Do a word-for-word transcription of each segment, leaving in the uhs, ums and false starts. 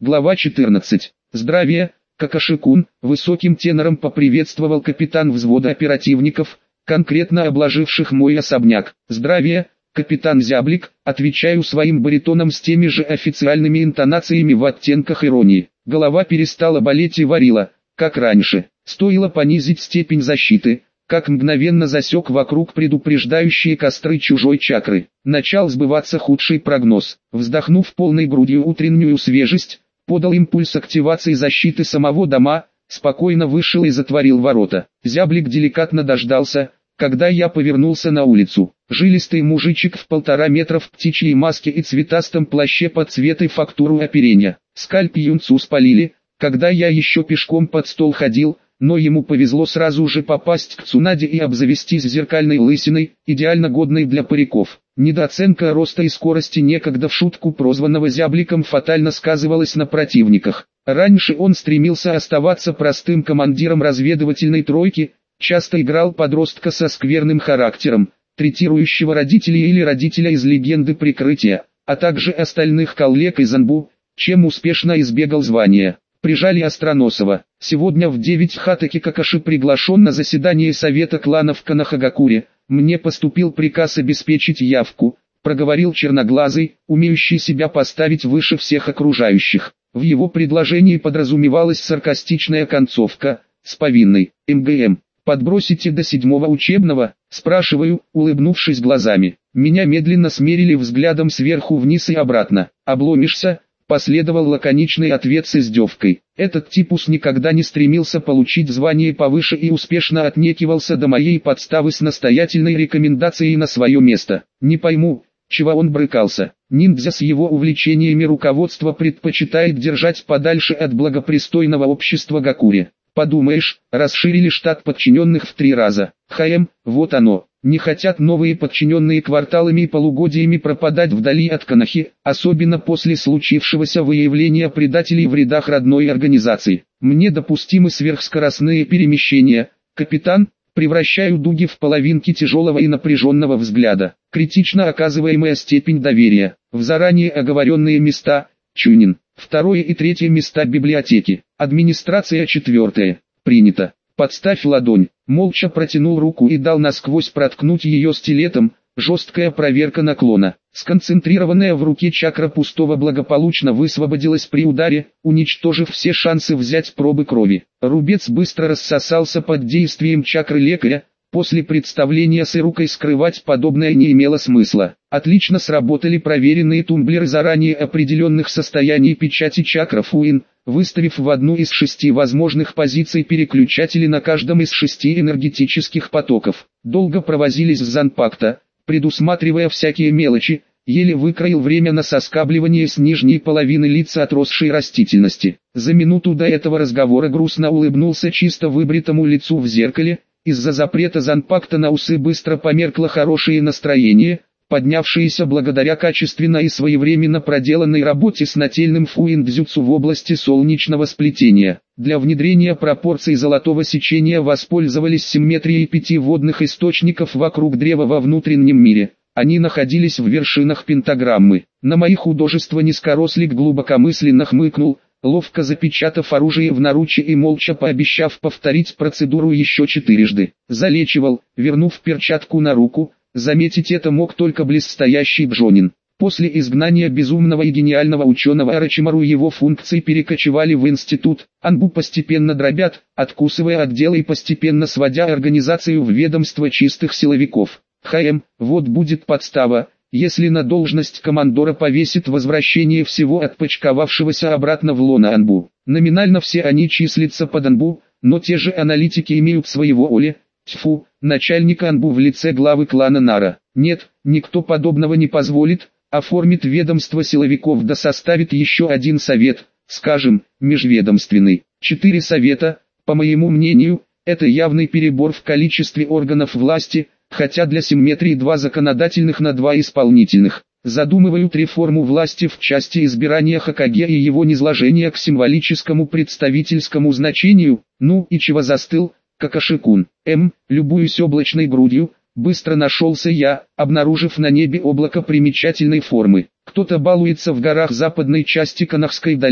Глава четырнадцать. Здравия, Какаши-кун, высоким тенором поприветствовал капитан взвода оперативников, конкретно обложивших мой особняк. Здравия, капитан Зяблик, отвечаю своим баритоном с теми же официальными интонациями в оттенках иронии. Голова перестала болеть и варила, как раньше. Стоило понизить степень защиты, как мгновенно засек вокруг предупреждающие костры чужой чакры. Начал сбываться худший прогноз. Вздохнув полной грудью утреннюю свежесть, подал импульс активации защиты самого дома, спокойно вышел и затворил ворота. Зяблик деликатно дождался, когда я повернулся на улицу. Жилистый мужичек в полтора метра в птичьей маске и цветастом плаще под цвет и фактуру оперения. Скальп юнцу спалили, когда я еще пешком под стол ходил, но ему повезло сразу же попасть к Цунаде и обзавестись зеркальной лысиной, идеально годной для париков. Недооценка роста и скорости некогда в шутку прозванного Зябликом фатально сказывалась на противниках. Раньше он стремился оставаться простым командиром разведывательной тройки, часто играл подростка со скверным характером, третирующего родителей или родителя из легенды прикрытия, а также остальных коллег из Анбу, чем успешно избегал звания. Прижали Остроносова. Сегодня в девять Хатаки Какаши приглашен на заседание совета кланов в Канахагакуре. Мне поступил приказ обеспечить явку, проговорил черноглазый, умеющий себя поставить выше всех окружающих. В его предложении подразумевалась саркастичная концовка, с повинной, МГМ. «Подбросите до седьмого учебного?» – спрашиваю, улыбнувшись глазами. Меня медленно смерили взглядом сверху вниз и обратно. «Обломишься?» – последовал лаконичный ответ с издевкой. Этот типус никогда не стремился получить звание повыше и успешно отнекивался до моей подставы с настоятельной рекомендацией на свое место. Не пойму, чего он брыкался. Ниндзя с его увлечениями руководство предпочитает держать подальше от благопристойного общества Гакури. Подумаешь, расширили штат подчиненных в три раза. ХМ, вот оно. Не хотят новые подчиненные кварталами и полугодиями пропадать вдали от Канахи, особенно после случившегося выявления предателей в рядах родной организации. Мне допустимы сверхскоростные перемещения, капитан, превращаю дуги в половинки тяжелого и напряженного взгляда. Критично оказываемая степень доверия. В заранее оговоренные места, Чунин. Второе и третье места библиотеки. Администрация четвертое. Принято. Подставь ладонь. Молча протянул руку и дал насквозь проткнуть ее стилетом. Жесткая проверка наклона. Сконцентрированная в руке чакра пустого благополучно высвободилась при ударе, уничтожив все шансы взять пробы крови. Рубец быстро рассосался под действием чакры лекаря. После представления с Ирукой скрывать подобное не имело смысла. Отлично сработали проверенные тумблеры заранее определенных состояний печати чакров Уин, выставив в одну из шести возможных позиций переключатели на каждом из шести энергетических потоков. Долго провозились с Занпакта, предусматривая всякие мелочи, еле выкроил время на соскабливание с нижней половины лица отросшей растительности. За минуту до этого разговора грустно улыбнулся чисто выбритому лицу в зеркале. Из-за запрета Занпакта на усы быстро померкло хорошее настроение, поднявшееся благодаря качественно и своевременно проделанной работе с нательным фуин-дзюцу в области солнечного сплетения. Для внедрения пропорций золотого сечения воспользовались симметрией пяти водных источников вокруг древа во внутреннем мире. Они находились в вершинах пентаграммы. На мои художества низкорослик глубокомысленно хмыкнул, ловко запечатав оружие в наруче и молча пообещав повторить процедуру еще четырежды. Залечивал, вернув перчатку на руку, заметить это мог только близстоящий Бжонин. После изгнания безумного и гениального ученого Орочимару его функции перекочевали в институт, Анбу постепенно дробят, откусывая отделы и постепенно сводя организацию в ведомство чистых силовиков. ХМ, вот будет подстава. Если на должность командора повесит возвращение всего отпочковавшегося обратно в лоно Анбу. Номинально все они числятся под Анбу, но те же аналитики имеют своего Оли, тьфу, начальника Анбу в лице главы клана Нара. Нет, никто подобного не позволит, оформит ведомство силовиков да составит еще один совет, скажем, межведомственный. Четыре совета, по моему мнению, это явный перебор в количестве органов власти, хотя для симметрии два законодательных на два исполнительных. Задумывают реформу власти в части избирания Хокаге и его низложения к символическому представительскому значению. Ну и чего застыл, Какаши-кун? М, любуюсь облачной грудью, быстро нашелся я, обнаружив на небе облако примечательной формы. Кто-то балуется в горах западной части Канахской долины,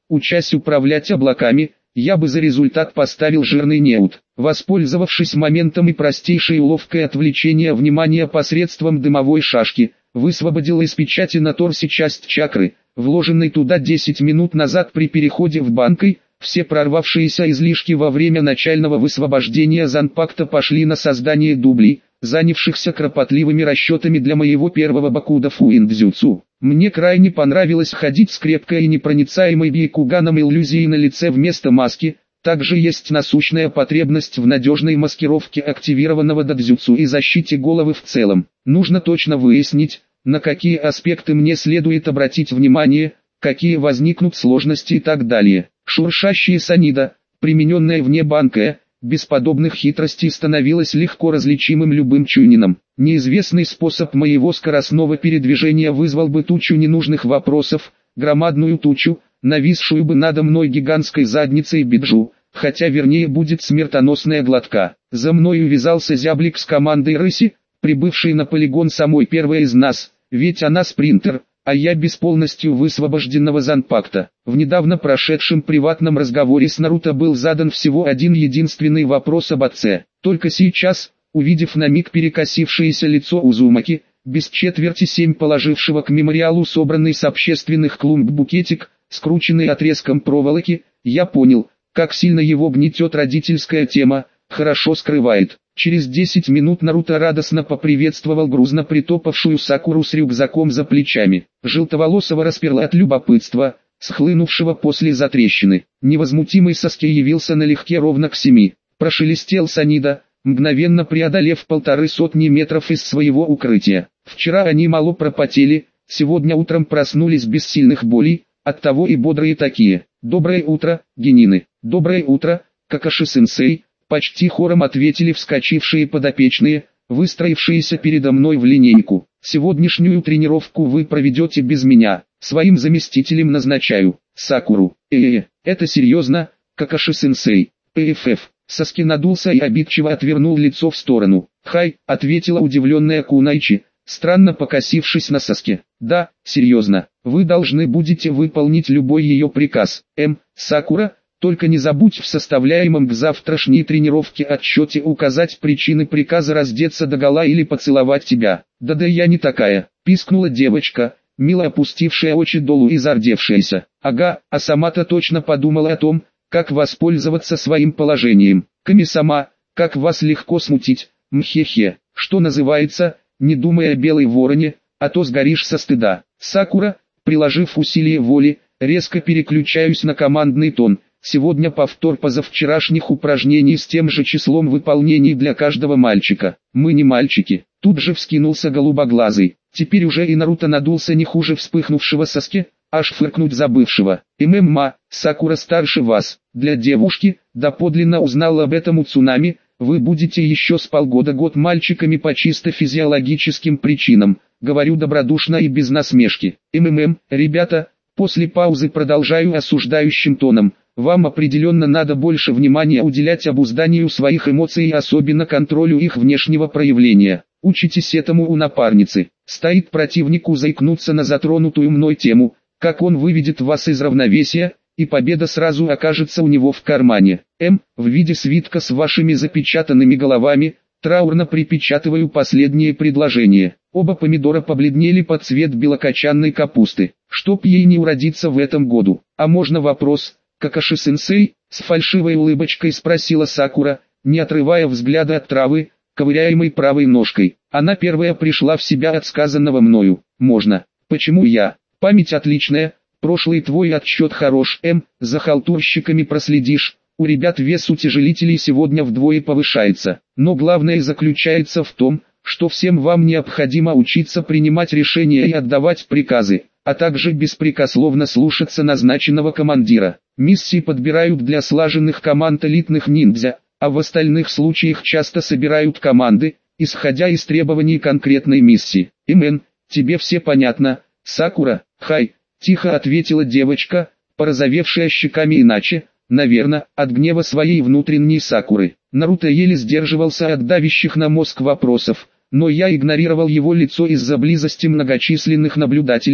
учась управлять облаками, я бы за результат поставил жирный неуд. Воспользовавшись моментом и простейшей уловкой отвлечения внимания посредством дымовой шашки, высвободил из печати на торсе часть чакры, вложенной туда десять минут назад при переходе в банкой. Все прорвавшиеся излишки во время начального высвобождения Занпакта пошли на создание дублей, занявшихся кропотливыми расчетами для моего первого бакуда фуиндзюцу. Мне крайне понравилось ходить с крепкой и непроницаемой бьякуганом иллюзией на лице вместо маски. Также есть насущная потребность в надежной маскировке активированного дадзюцу и защите головы в целом. Нужно точно выяснить, на какие аспекты мне следует обратить внимание, какие возникнут сложности и так далее. Шуршащая санида, примененная вне банка, без подобных хитростей становилась легко различимым любым чунином. Неизвестный способ моего скоростного передвижения вызвал бы тучу ненужных вопросов, громадную тучу, нависшую бы надо мной гигантской задницей биджу, хотя вернее будет смертоносная глотка. За мной увязался зяблик с командой рыси, прибывшей на полигон самой первой из нас, ведь она спринтер, а я без полностью высвобожденного Занпакта. В недавно прошедшем приватном разговоре с Наруто был задан всего один единственный вопрос об отце. Только сейчас, увидев на миг перекосившееся лицо Узумаки, без четверти семь положившего к мемориалу собранный с общественных клумб букетик, скрученный отрезком проволоки, я понял, как сильно его гнетет родительская тема, хорошо скрывает. Через десять минут Наруто радостно поприветствовал грузно притопавшую Сакуру с рюкзаком за плечами. Желтоволосого расперло от любопытства, схлынувшего после затрещины. Невозмутимый Саски явился налегке ровно к семи. Прошелестел Санида, мгновенно преодолев полторы сотни метров из своего укрытия. Вчера они мало пропотели, сегодня утром проснулись без сильных болей, оттого и бодрые такие. «Доброе утро, Генины!» «Доброе утро, Какаши-сенсей!» Почти хором ответили вскочившие подопечные, выстроившиеся передо мной в линейку. «Сегодняшнюю тренировку вы проведете без меня, своим заместителем назначаю, Сакуру». «Э-э, это серьезно, Какаши-сенсей?» «Пф-ф». Саски надулся и обидчиво отвернул лицо в сторону. «Хай», — ответила удивленная Кунайчи, странно покосившись на Саске. «Да, серьезно, вы должны будете выполнить любой ее приказ. М, Сакура, только не забудь в составляемом к завтрашней тренировке отчете указать причины приказа раздеться догола или поцеловать тебя». «Да-да, я не такая», — пискнула девочка, мило опустившая очи долу и зардевшаяся. «Ага, а сама-то точно подумала о том, как воспользоваться своим положением. Ками-сама, как вас легко смутить, мхе-хе, что называется, не думай о белой вороне, а то сгоришь со стыда». «Сакура», приложив усилие воли, резко переключаюсь на командный тон. Сегодня повтор позавчерашних упражнений с тем же числом выполнений для каждого мальчика. Мы не мальчики. Тут же вскинулся голубоглазый. Теперь уже и Наруто надулся не хуже вспыхнувшего Саски, аж фыркнуть забывшего. ММА, Сакура старше вас. Для девушки, доподлинно узнал об этом у Цунами, вы будете еще с полгода-год мальчиками по чисто физиологическим причинам. Говорю добродушно и без насмешки. МММ, ребята, после паузы продолжаю осуждающим тоном. Вам определенно надо больше внимания уделять обузданию своих эмоций и особенно контролю их внешнего проявления. Учитесь этому у напарницы. Стоит противнику заикнуться на затронутую мной тему, как он выведет вас из равновесия, и победа сразу окажется у него в кармане. М, в виде свитка с вашими запечатанными головами, траурно припечатываю последнее предложение. Оба помидора побледнели под цвет белокочанной капусты. Чтоб ей не уродиться в этом году. А можно вопрос? «Какаши-сенсей?» — с фальшивой улыбочкой спросила Сакура, не отрывая взгляда от травы, ковыряемой правой ножкой. Она первая пришла в себя от сказанного мною. «Можно. Почему я? Память отличная, прошлый твой отсчет хорош. М, за халтурщиками проследишь. У ребят вес утяжелителей сегодня вдвое повышается. Но главное заключается в том, что всем вам необходимо учиться принимать решения и отдавать приказы, а также беспрекословно слушаться назначенного командира. Миссии подбирают для слаженных команд элитных ниндзя, а в остальных случаях часто собирают команды, исходя из требований конкретной миссии. Имен, тебе все понятно, Сакура?» «Хай», — тихо ответила девочка, порозовевшая щеками иначе, наверное, от гнева своей внутренней Сакуры. Наруто еле сдерживался от давящих на мозг вопросов, но я игнорировал его лицо из-за близости многочисленных наблюдателей,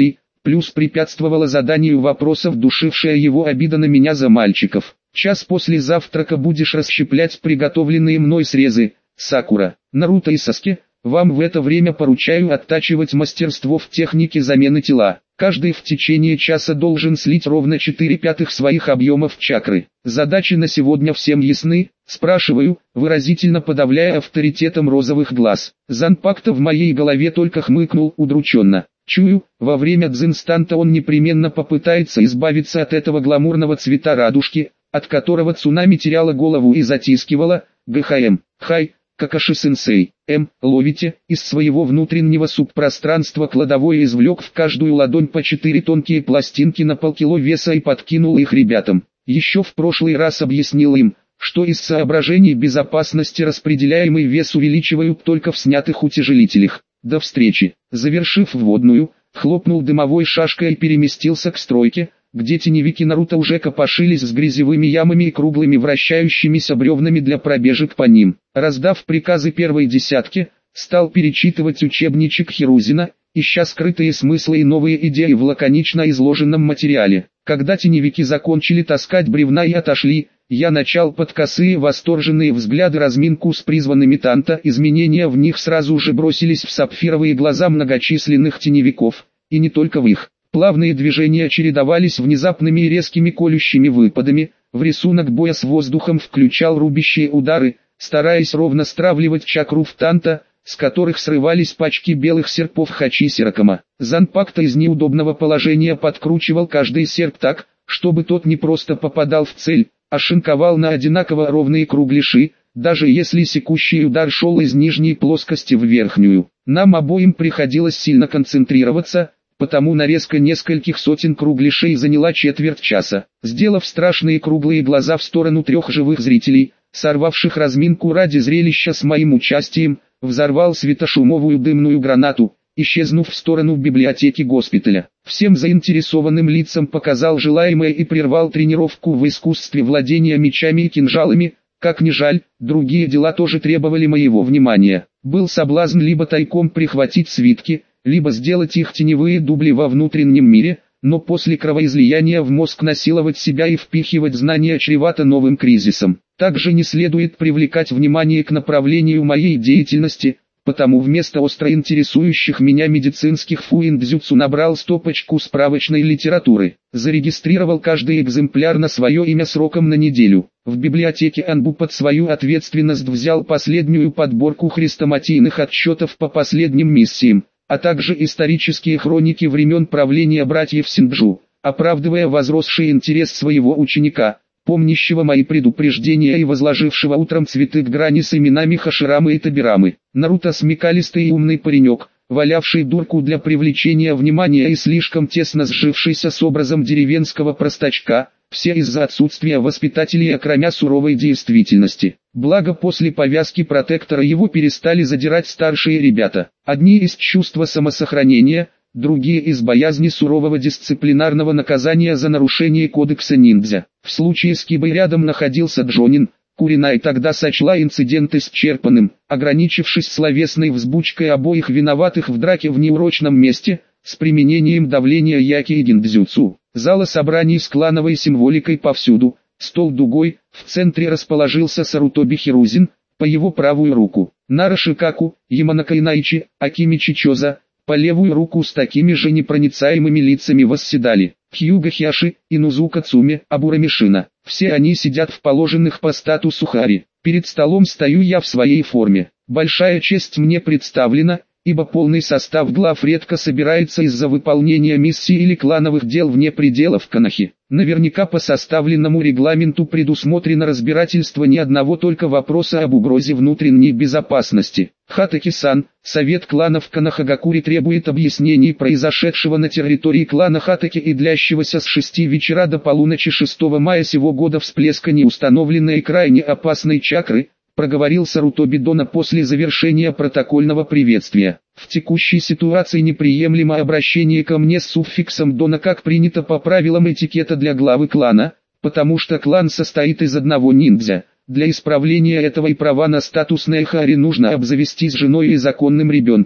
плюс препятствовала заданию вопросов душившая его обида на меня за мальчиков. Час после завтрака будешь расщеплять приготовленные мной срезы, Сакура. Наруто и Саске, вам в это время поручаю оттачивать мастерство в технике замены тела. Каждый в течение часа должен слить ровно четыре пятых своих объемов чакры. Задачи на сегодня всем ясны? Спрашиваю, выразительно подавляя авторитетом розовых глаз. Занпакта в моей голове только хмыкнул удрученно. Чую, во время дзинстанта он непременно попытается избавиться от этого гламурного цвета радужки, от которого цунами теряла голову и затискивала. ГХМ. Хай, Какаши-сенсей. М. Ловите, из своего внутреннего субпространства кладовой извлек в каждую ладонь по четыре тонкие пластинки на полкило веса и подкинул их ребятам. Еще в прошлый раз объяснил им, что из соображений безопасности распределяемый вес увеличивают только в снятых утяжелителях. До встречи. Завершив вводную, хлопнул дымовой шашкой и переместился к стройке, где теневики Наруто уже копошились с грязевыми ямами и круглыми вращающимися бревнами для пробежек по ним. Раздав приказы первой десятки, стал перечитывать учебничек Хирузина, ища скрытые смыслы и новые идеи в лаконично изложенном материале. Когда теневики закончили таскать бревна и отошли, я начал под косые восторженные взгляды разминку с призванными танта. Изменения в них сразу же бросились в сапфировые глаза многочисленных теневиков, и не только в их. Плавные движения чередовались внезапными и резкими колющими выпадами, в рисунок боя с воздухом включал рубящие удары, стараясь ровно стравливать чакру в танта, с которых срывались пачки белых серпов Хачи-Сиракама. Занпакта из неудобного положения подкручивал каждый серп так, чтобы тот не просто попадал в цель, а шинковал на одинаково ровные кругляши, даже если секущий удар шел из нижней плоскости в верхнюю. Нам обоим приходилось сильно концентрироваться, потому нарезка нескольких сотен кругляшей заняла четверть часа. Сделав страшные круглые глаза в сторону трех живых зрителей, сорвавших разминку ради зрелища с моим участием, взорвал светошумовую дымную гранату, исчезнув в сторону библиотеки госпиталя. Всем заинтересованным лицам показал желаемое и прервал тренировку в искусстве владения мечами и кинжалами. Как ни жаль, другие дела тоже требовали моего внимания. Был соблазн либо тайком прихватить свитки, либо сделать их теневые дубли во внутреннем мире, но после кровоизлияния в мозг насиловать себя и впихивать знания чревато новым кризисом. Также не следует привлекать внимание к направлению моей деятельности, потому вместо остро интересующих меня медицинских фуиндзюцу набрал стопочку справочной литературы. Зарегистрировал каждый экземпляр на свое имя сроком на неделю. В библиотеке Анбу под свою ответственность взял последнюю подборку хрестоматийных отчетов по последним миссиям, а также исторические хроники времен правления братьев Синджу, оправдывая возросший интерес своего ученика, помнящего мои предупреждения и возложившего утром цветы к грани с именами Хаширамы и Табирамы. Наруто смекалистый и умный паренек, валявший дурку для привлечения внимания и слишком тесно сжившийся с образом деревенского простачка, все из-за отсутствия воспитателей окромя суровой действительности. Благо после повязки протектора его перестали задирать старшие ребята. Одни из чувства самосохранения, другие из боязни сурового дисциплинарного наказания за нарушение кодекса ниндзя. В случае с Кибой рядом находился Джонин. Куринай тогда сочла инцидент исчерпанным, ограничившись словесной взбучкой обоих виноватых в драке в неурочном месте, с применением давления яки и гиндзюцу. Зала собраний с клановой символикой повсюду, стол дугой, в центре расположился Сарутоби Хирузин, по его правую руку Нара Шикаку, Яманака Инайчи, Акими Чичоза, по левую руку с такими же непроницаемыми лицами восседали Хьюга Хиаши, Инузука Цуми, Абура Мишина. Все они сидят в положенных по статусу хари. Перед столом стою я в своей форме. Большая честь мне представлена, ибо полный состав глав редко собирается из-за выполнения миссий или клановых дел вне пределов Канахи. Наверняка по составленному регламенту предусмотрено разбирательство ни одного только вопроса об угрозе внутренней безопасности. Хатаки-сан, Совет кланов Канахагакури требует объяснений произошедшего на территории клана Хатаки и длящегося с шести вечера до полуночи шестого мая сего года всплеска неустановленной и крайне опасной чакры, проговорил Сарутоби Дона после завершения протокольного приветствия. В текущей ситуации неприемлемо обращение ко мне с суффиксом Дона, как принято по правилам этикета для главы клана, потому что клан состоит из одного ниндзя. Для исправления этого и права на статусное хари нужно обзавестись женой и законным ребенком.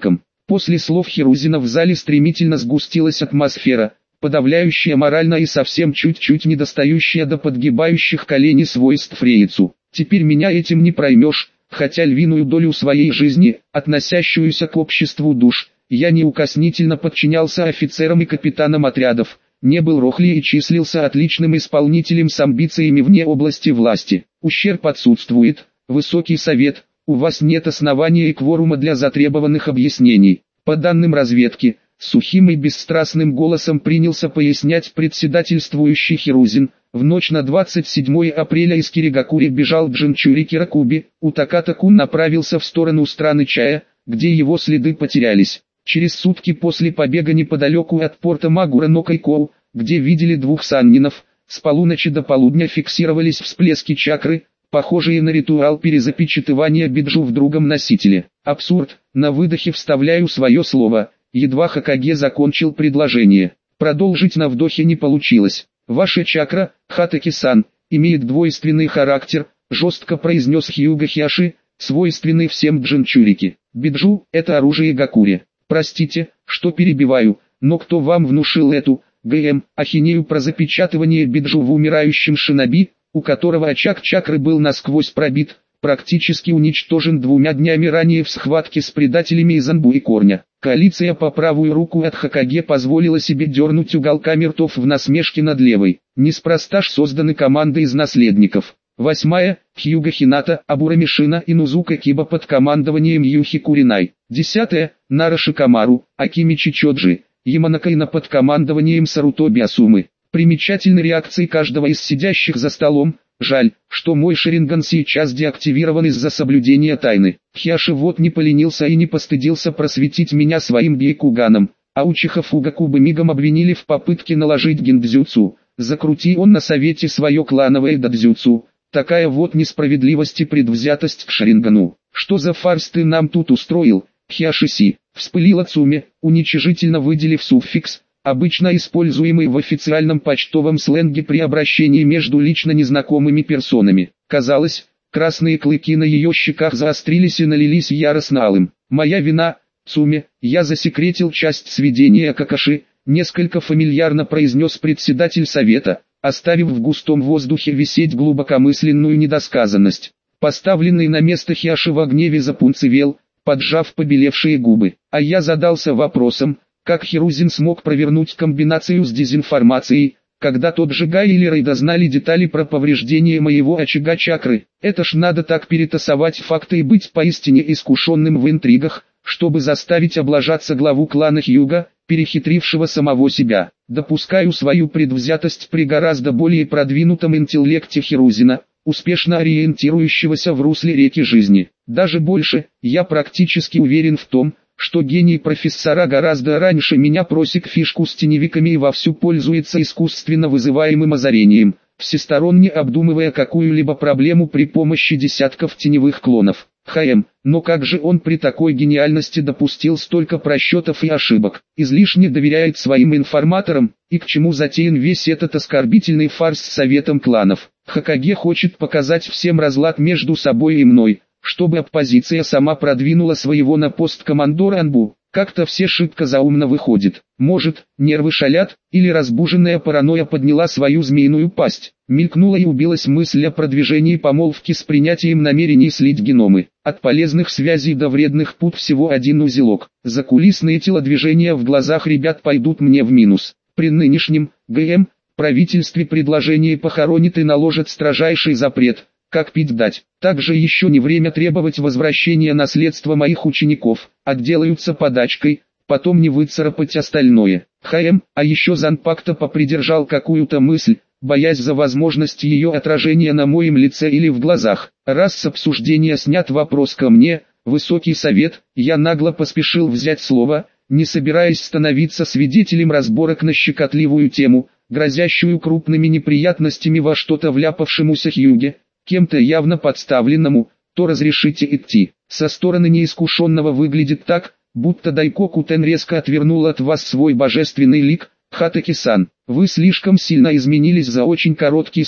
После слов Хирузина в зале стремительно сгустилась атмосфера, подавляющая морально и совсем чуть-чуть недостающая до подгибающих колени свойств Фрейцу. Теперь меня этим не проймешь, хотя львиную долю своей жизни, относящуюся к обществу душ, я неукоснительно подчинялся офицерам и капитанам отрядов, не был рохли и числился отличным исполнителем с амбициями вне области власти. Ущерб отсутствует, Высокий Совет, у вас нет основания и кворума для затребованных объяснений. По данным разведки, сухим и бесстрастным голосом принялся пояснять председательствующий Хирузин, в ночь на двадцать седьмое апреля из Киригакури бежал Джинчури Киракуби, Утаката-кун направился в сторону страны Чая, где его следы потерялись. Через сутки после побега неподалеку от порта Магура Нокайкоу, где видели двух саннинов, с полуночи до полудня фиксировались всплески чакры, похожие на ритуал перезапечатывания биджу в другом носителе. Абсурд, на выдохе вставляю свое слово, едва Хокаге закончил предложение. Продолжить на вдохе не получилось. Ваша чакра, Хатаки-сан, имеет двойственный характер, жестко произнес Хьюга Хиаши, свойственный всем джинчурики. Биджу – это оружие Гакури. Простите, что перебиваю, но кто вам внушил эту, ГМ, ахинею про запечатывание биджу в умирающем шиноби, у которого очаг чакры был насквозь пробит, практически уничтожен двумя днями ранее в схватке с предателями из Анбу и Корня. Коалиция по правую руку от Хокаге позволила себе дернуть уголками ртов в насмешке над левой. Неспроста ж созданы команды из наследников. Восьмая – Хьюга Хината, Абурамишина и Нузука Киба под командованием Юхи Куринай. Десятая – Нара Шикамару, Акимичи Чоджи, Яманакайна под командованием Сарутоби Асумы. Примечательны реакции каждого из сидящих за столом. Жаль, что мой Шаринган сейчас деактивирован из-за соблюдения тайны. Хиаши вот не поленился и не постыдился просветить меня своим бейкуганом, а Учиха Фугакубы мигом обвинили в попытке наложить гиндзюцу. Закрути он на совете свое клановое дадзюцу. Такая вот несправедливость и предвзятость к Шарингану. Что за фарс ты нам тут устроил, Хиаши-си? Вспылила Цуми, уничижительно выделив суффикс, обычно используемый в официальном почтовом сленге при обращении между лично незнакомыми персонами. Казалось, красные клыки на ее щеках заострились и налились яростно алым. «Моя вина, Цуми, я засекретил часть сведения Какаши», несколько фамильярно произнес председатель совета, оставив в густом воздухе висеть глубокомысленную недосказанность. Поставленный на место Хиаши в гневе запунцевел, поджав побелевшие губы. А я задался вопросом, как Хирузин смог провернуть комбинацию с дезинформацией, когда тот же Гай или Рейда знали детали про повреждение моего очага чакры. Это ж надо так перетасовать факты и быть поистине искушенным в интригах, чтобы заставить облажаться главу клана Хьюга, перехитрившего самого себя. Допускаю свою предвзятость при гораздо более продвинутом интеллекте Хирузина, успешно ориентирующегося в русле реки жизни. Даже больше, я практически уверен в том, что гений профессора гораздо раньше меня просек фишку с теневиками и вовсю пользуется искусственно вызываемым озарением, всесторонне обдумывая какую-либо проблему при помощи десятков теневых клонов. ХМ, но как же он при такой гениальности допустил столько просчетов и ошибок? Излишне доверяет своим информаторам, и к чему затеян весь этот оскорбительный фарс с советом кланов? Хокаге хочет показать всем разлад между собой и мной, чтобы оппозиция сама продвинула своего на пост командора Анбу. Как-то все шибко заумно выходит. Может, нервы шалят, или разбуженная паранойя подняла свою змеиную пасть. Мелькнула и убилась мысль о продвижении помолвки с принятием намерений слить геномы. От полезных связей до вредных пут всего один узелок. Закулисные телодвижения в глазах ребят пойдут мне в минус. При нынешнем ГМ правительстве предложение похоронит и наложит строжайший запрет. Как пить дать. Также еще не время требовать возвращения наследства моих учеников, отделаются подачкой, потом не выцарапать остальное. ХМ, а еще Занпакта попридержал какую-то мысль, боясь за возможность ее отражения на моем лице или в глазах. Раз с обсуждения снят вопрос ко мне, Высокий Совет, я нагло поспешил взять слово, не собираясь становиться свидетелем разборок на щекотливую тему, грозящую крупными неприятностями во что-то вляпавшемуся Хьюге, кем-то явно подставленному, то разрешите идти. Со стороны неискушенного выглядит так, будто Дайкоку Тен резко отвернул от вас свой божественный лик. Хатаки-сан, вы слишком сильно изменились за очень короткий срок,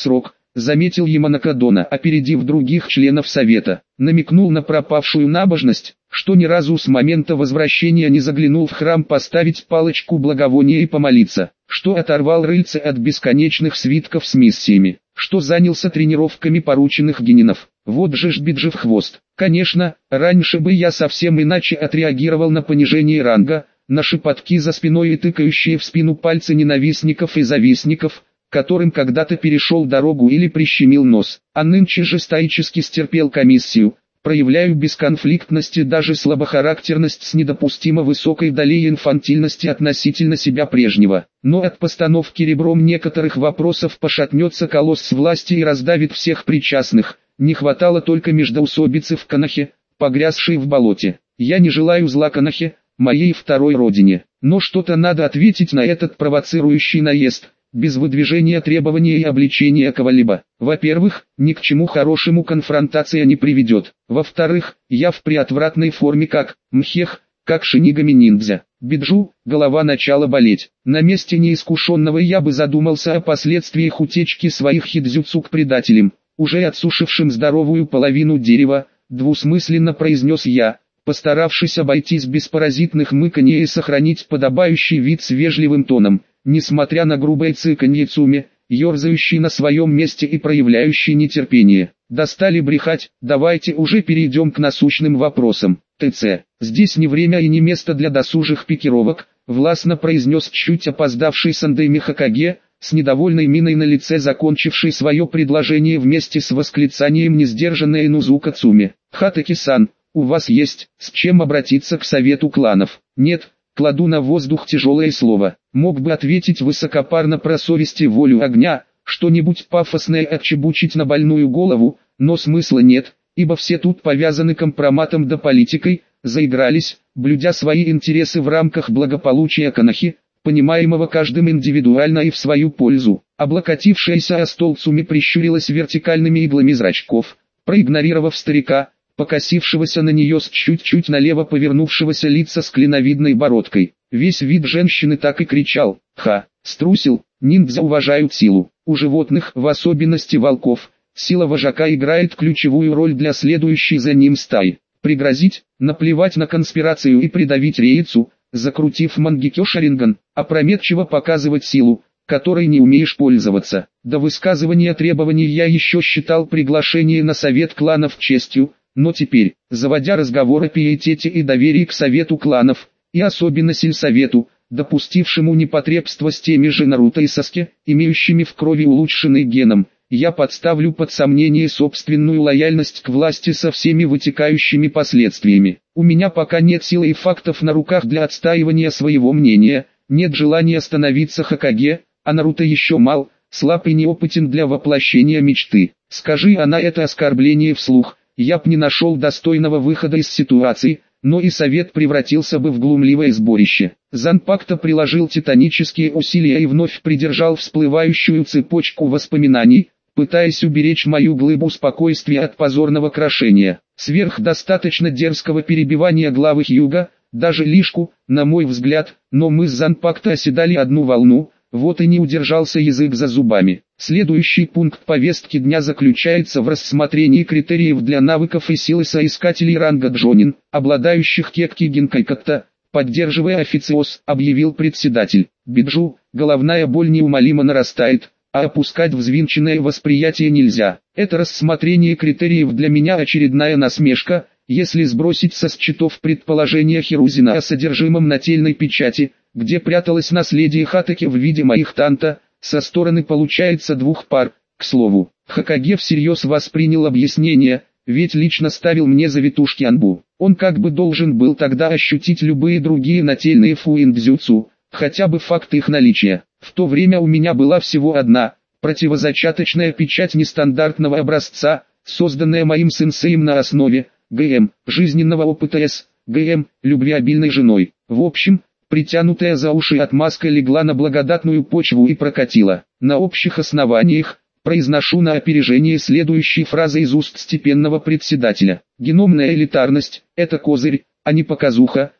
заметил Яманакадона, опередив других членов совета. Намекнул на пропавшую набожность, что ни разу с момента возвращения не заглянул в храм поставить палочку благовония и помолиться, что оторвал рыльце от бесконечных свитков с миссиями, что занялся тренировками порученных генинов. Вот же ж биджи в хвост. Конечно, раньше бы я совсем иначе отреагировал на понижение ранга, на шепотки за спиной и тыкающие в спину пальцы ненавистников и завистников, которым когда-то перешел дорогу или прищемил нос, а нынче же стоически стерпел комиссию, проявляю бесконфликтность и даже слабохарактерность с недопустимо высокой долей инфантильности относительно себя прежнего. Но от постановки ребром некоторых вопросов пошатнется колосс власти и раздавит всех причастных. Не хватало только междоусобицы в Канахе, погрязшей в болоте. Я не желаю зла Канахе, моей второй родине, но что-то надо ответить на этот провоцирующий наезд, без выдвижения требования и обличения кого-либо. Во-первых, ни к чему хорошему конфронтация не приведет. Во-вторых, я в приотвратной форме как мхех, как шинигами-ниндзя. Биджу, голова начала болеть. На месте неискушенного я бы задумался о последствиях утечки своих хидзюцу к предателям, уже отсушившим здоровую половину дерева, двусмысленно произнес я, постаравшись обойтись без паразитных мыканий и сохранить подобающий вид с вежливым тоном. Несмотря на грубое цыканье Цуми, ерзающий на своем месте и проявляющий нетерпение. Достали брехать, давайте уже перейдем к насущным вопросам. ТЦ. Здесь не время и не место для досужих пикировок, властно произнес чуть опоздавший Сандэй Хокаге, с недовольной миной на лице закончивший свое предложение вместе с восклицанием несдержанной Инузука Цуми. Хатаки-сан, у вас есть с чем обратиться к совету кланов? Нет. Кладу на воздух тяжелое слово. Мог бы ответить высокопарно про совесть и волю огня, что-нибудь пафосное отчебучить на больную голову, но смысла нет, ибо все тут повязаны компроматом да политикой, заигрались, блюдя свои интересы в рамках благополучия Канахи, понимаемого каждым индивидуально и в свою пользу. Облокотившаяся о стол Цуми прищурилась вертикальными иглами зрачков, проигнорировав старика, покосившегося на нее с чуть-чуть налево повернувшегося лица с клиновидной бородкой. Весь вид женщины так и кричал: «Ха! Струсил! Ниндзя уважают силу. У животных, в особенности волков, сила вожака играет ключевую роль для следующей за ним стаи. Пригрозить, наплевать на конспирацию и придавить рейцу, закрутив мангекё шаринган, опрометчиво показывать силу, которой не умеешь пользоваться. До высказывания требований я еще считал приглашение на совет кланов честью, но теперь, заводя разговор о пиетете и доверии к совету кланов, и особенно сельсовету, допустившему непотребство с теми же Наруто и Саске, имеющими в крови улучшенный геном, я подставлю под сомнение собственную лояльность к власти со всеми вытекающими последствиями. У меня пока нет силы и фактов на руках для отстаивания своего мнения, нет желания становиться Хокаге, а Наруто еще мал, слаб и неопытен для воплощения мечты. Скажи она это оскорбление вслух, я б не нашел достойного выхода из ситуации, но и совет превратился бы в глумливое сборище. Занпакто приложил титанические усилия и вновь придержал всплывающую цепочку воспоминаний, пытаясь уберечь мою глыбу спокойствия от позорного крушения. Сверх достаточно дерзкого перебивания главы Хьюга, даже лишку, на мой взгляд, но мы с Занпакто оседали одну волну, вот и не удержался язык за зубами. Следующий пункт повестки дня заключается в рассмотрении критериев для навыков и силы соискателей ранга Джонин, обладающих кекки гинкайкатта, поддерживая официоз, объявил председатель. Биджу, головная боль неумолимо нарастает, а опускать взвинченное восприятие нельзя. Это рассмотрение критериев для меня очередная насмешка, если сбросить со счетов предположения Хирузина о содержимом нательной печати, где пряталось наследие Хатаки в виде моих танта, со стороны получается двух пар. К слову, Хокаге всерьез воспринял объяснение, ведь лично ставил мне завитушки анбу. Он как бы должен был тогда ощутить любые другие нательные фуиндзюцу, хотя бы факт их наличия. В то время у меня была всего одна, противозачаточная печать нестандартного образца, созданная моим сенсеем на основе ГМ, жизненного опыта С, ГМ, любвеобильной женой. В общем, притянутая за уши отмазка легла на благодатную почву и прокатила. На общих основаниях, произношу на опережение следующие фразы из уст степенного председателя. Геномная элитарность – это козырь, а не показуха,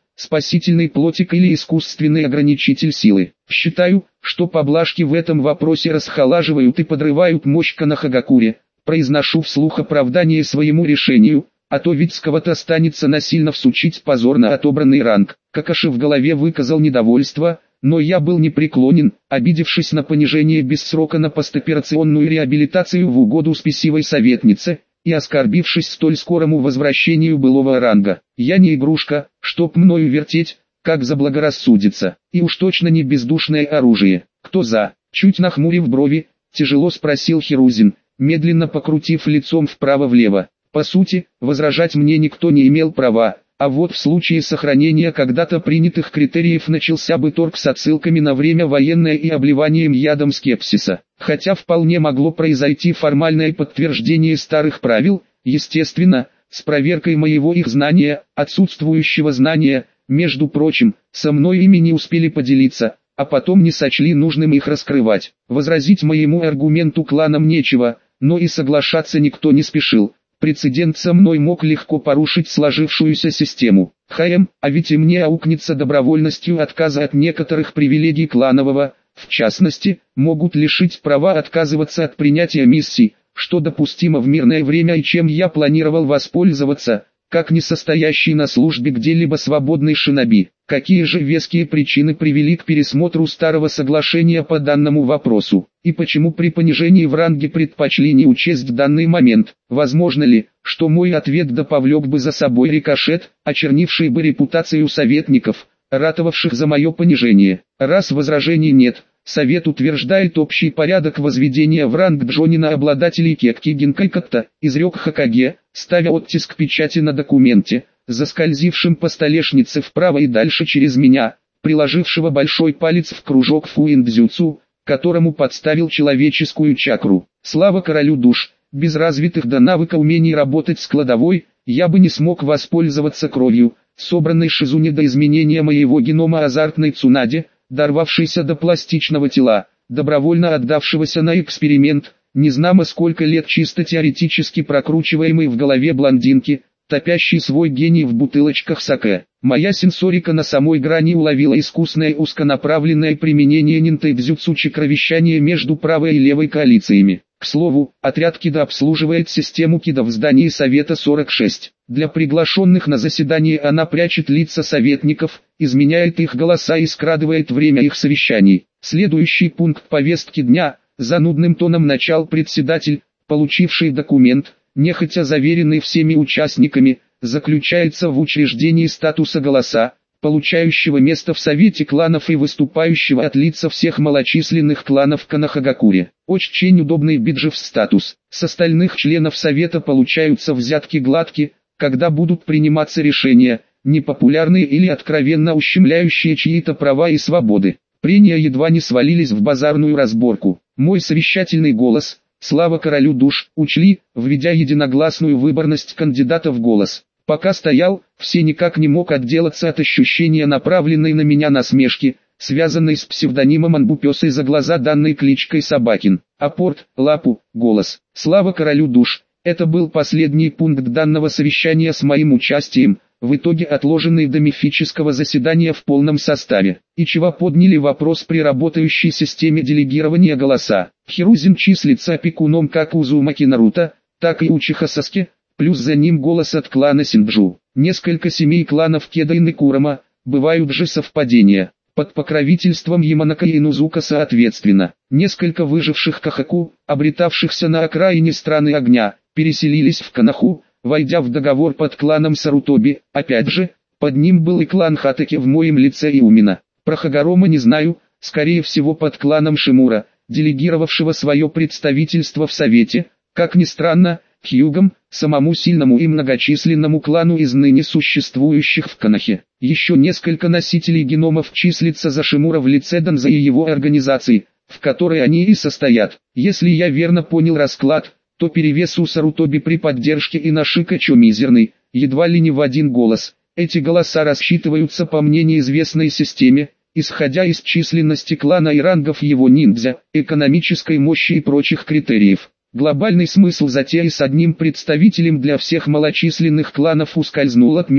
спасительный плотик или искусственный ограничитель силы. Считаю, что поблажки в этом вопросе расхолаживают и подрывают мощь Канахагакуре. Произношу вслух оправдание своему решению, а то ведь с кого-то останется насильно всучить позорно отобранный ранг. Какаши в голове выказал недовольство, но я был непреклонен, обидевшись на понижение без срока на постоперационную реабилитацию в угоду спесивой советнице, и оскорбившись столь скорому возвращению былого ранга. Я не игрушка, чтоб мною вертеть, как заблагорассудится, и уж точно не бездушное оружие. Кто за? Чуть нахмурив брови, тяжело спросил Хирузин, медленно покрутив лицом вправо-влево. По сути, возражать мне никто не имел права, а вот в случае сохранения когда-то принятых критериев начался бы торг с отсылками на время военное и обливанием ядом скепсиса. Хотя вполне могло произойти формальное подтверждение старых правил, естественно, с проверкой моего их знания, отсутствующего знания, между прочим, со мной ими не успели поделиться, а потом не сочли нужным их раскрывать. Возразить моему аргументу кланам нечего, но и соглашаться никто не спешил. Прецедент со мной мог легко порушить сложившуюся систему. ХМ, а ведь и мне аукнется добровольностью отказа от некоторых привилегий кланового, в частности, могут лишить права отказываться от принятия миссий, что допустимо в мирное время и чем я планировал воспользоваться, как несостоящий на службе где-либо свободный шиноби. Какие же веские причины привели к пересмотру старого соглашения по данному вопросу? И почему при понижении в ранге предпочли не учесть данный момент? Возможно ли, что мой ответ да повлек бы за собой рикошет, очернивший бы репутацию советников, ратовавших за мое понижение? Раз возражений нет, Совет утверждает общий порядок возведения в ранг Джонина обладателей кекки Гинкайкатта, изрек Хокаге, ставя оттиск печати на документе, заскользившим по столешнице вправо и дальше через меня, приложившего большой палец в кружок фуиндзюцу, которому подставил человеческую чакру. Слава королю душ, без развитых до навыка умений работать с кладовой, я бы не смог воспользоваться кровью, собранной Шизуне до изменения моего генома азартной Цунаде, дорвавшейся до пластичного тела, добровольно отдавшегося на эксперимент, незнамо сколько лет чисто теоретически прокручиваемой в голове блондинки, топящий свой гений в бутылочках саке. Моя сенсорика на самой грани уловила искусное узконаправленное применение нинтайдзюцу чакровещания между правой и левой коалициями. К слову, отряд Кида обслуживает систему Кида в здании Совета сорок шесть. Для приглашенных на заседание она прячет лица советников, изменяет их голоса и скрадывает время их совещаний. Следующий пункт повестки дня, занудным тоном начал председатель, получивший документ, нехотя заверенный всеми участниками, заключается в учреждении статуса голоса, получающего место в Совете кланов и выступающего от лица всех малочисленных кланов Канахагакуре. Очень удобный биджев статус. С остальных членов Совета получаются взятки гладки, когда будут приниматься решения, непопулярные или откровенно ущемляющие чьи-то права и свободы. Прения едва не свалились в базарную разборку. Мой совещательный голос, слава королю душ, учли, введя единогласную выборность кандидата в голос. Пока стоял, все никак не мог отделаться от ощущения направленной на меня насмешки, связанной с псевдонимом Анбупеса за глаза данной кличкой Собакин. Апорт, лапу, голос. Слава королю душ. Это был последний пункт данного совещания с моим участием, в итоге отложенный до мифического заседания в полном составе. И чего подняли вопрос при работающей системе делегирования голоса. Хирузин числится опекуном как Узумаки Наруто, так и Учиха Саске, плюс за ним голос от клана Синджу. Несколько семей кланов Кеда и Некурама, бывают же совпадения. Под покровительством Яманака и Инузука соответственно. Несколько выживших Кахаку, обретавшихся на окраине страны огня, переселились в Канаху, войдя в договор под кланом Сарутоби. Опять же, под ним был и клан Хатаки в моем лице Иумина. Про Хагарома не знаю, скорее всего под кланом Шимура, делегировавшего свое представительство в Совете, как ни странно, Хьюгам, самому сильному и многочисленному клану из ныне существующих в Канахе. Еще несколько носителей геномов числится за Шимура в лице Данза и его организации, в которой они и состоят. Если я верно понял расклад, то перевес у Сарутоби при поддержке Инашика Чо мизерный, едва ли не в один голос. Эти голоса рассчитываются по мне неизвестной системе, исходя из численности клана и рангов его ниндзя, экономической мощи и прочих критериев. Глобальный смысл затеи с одним представителем для всех малочисленных кланов ускользнул от меня.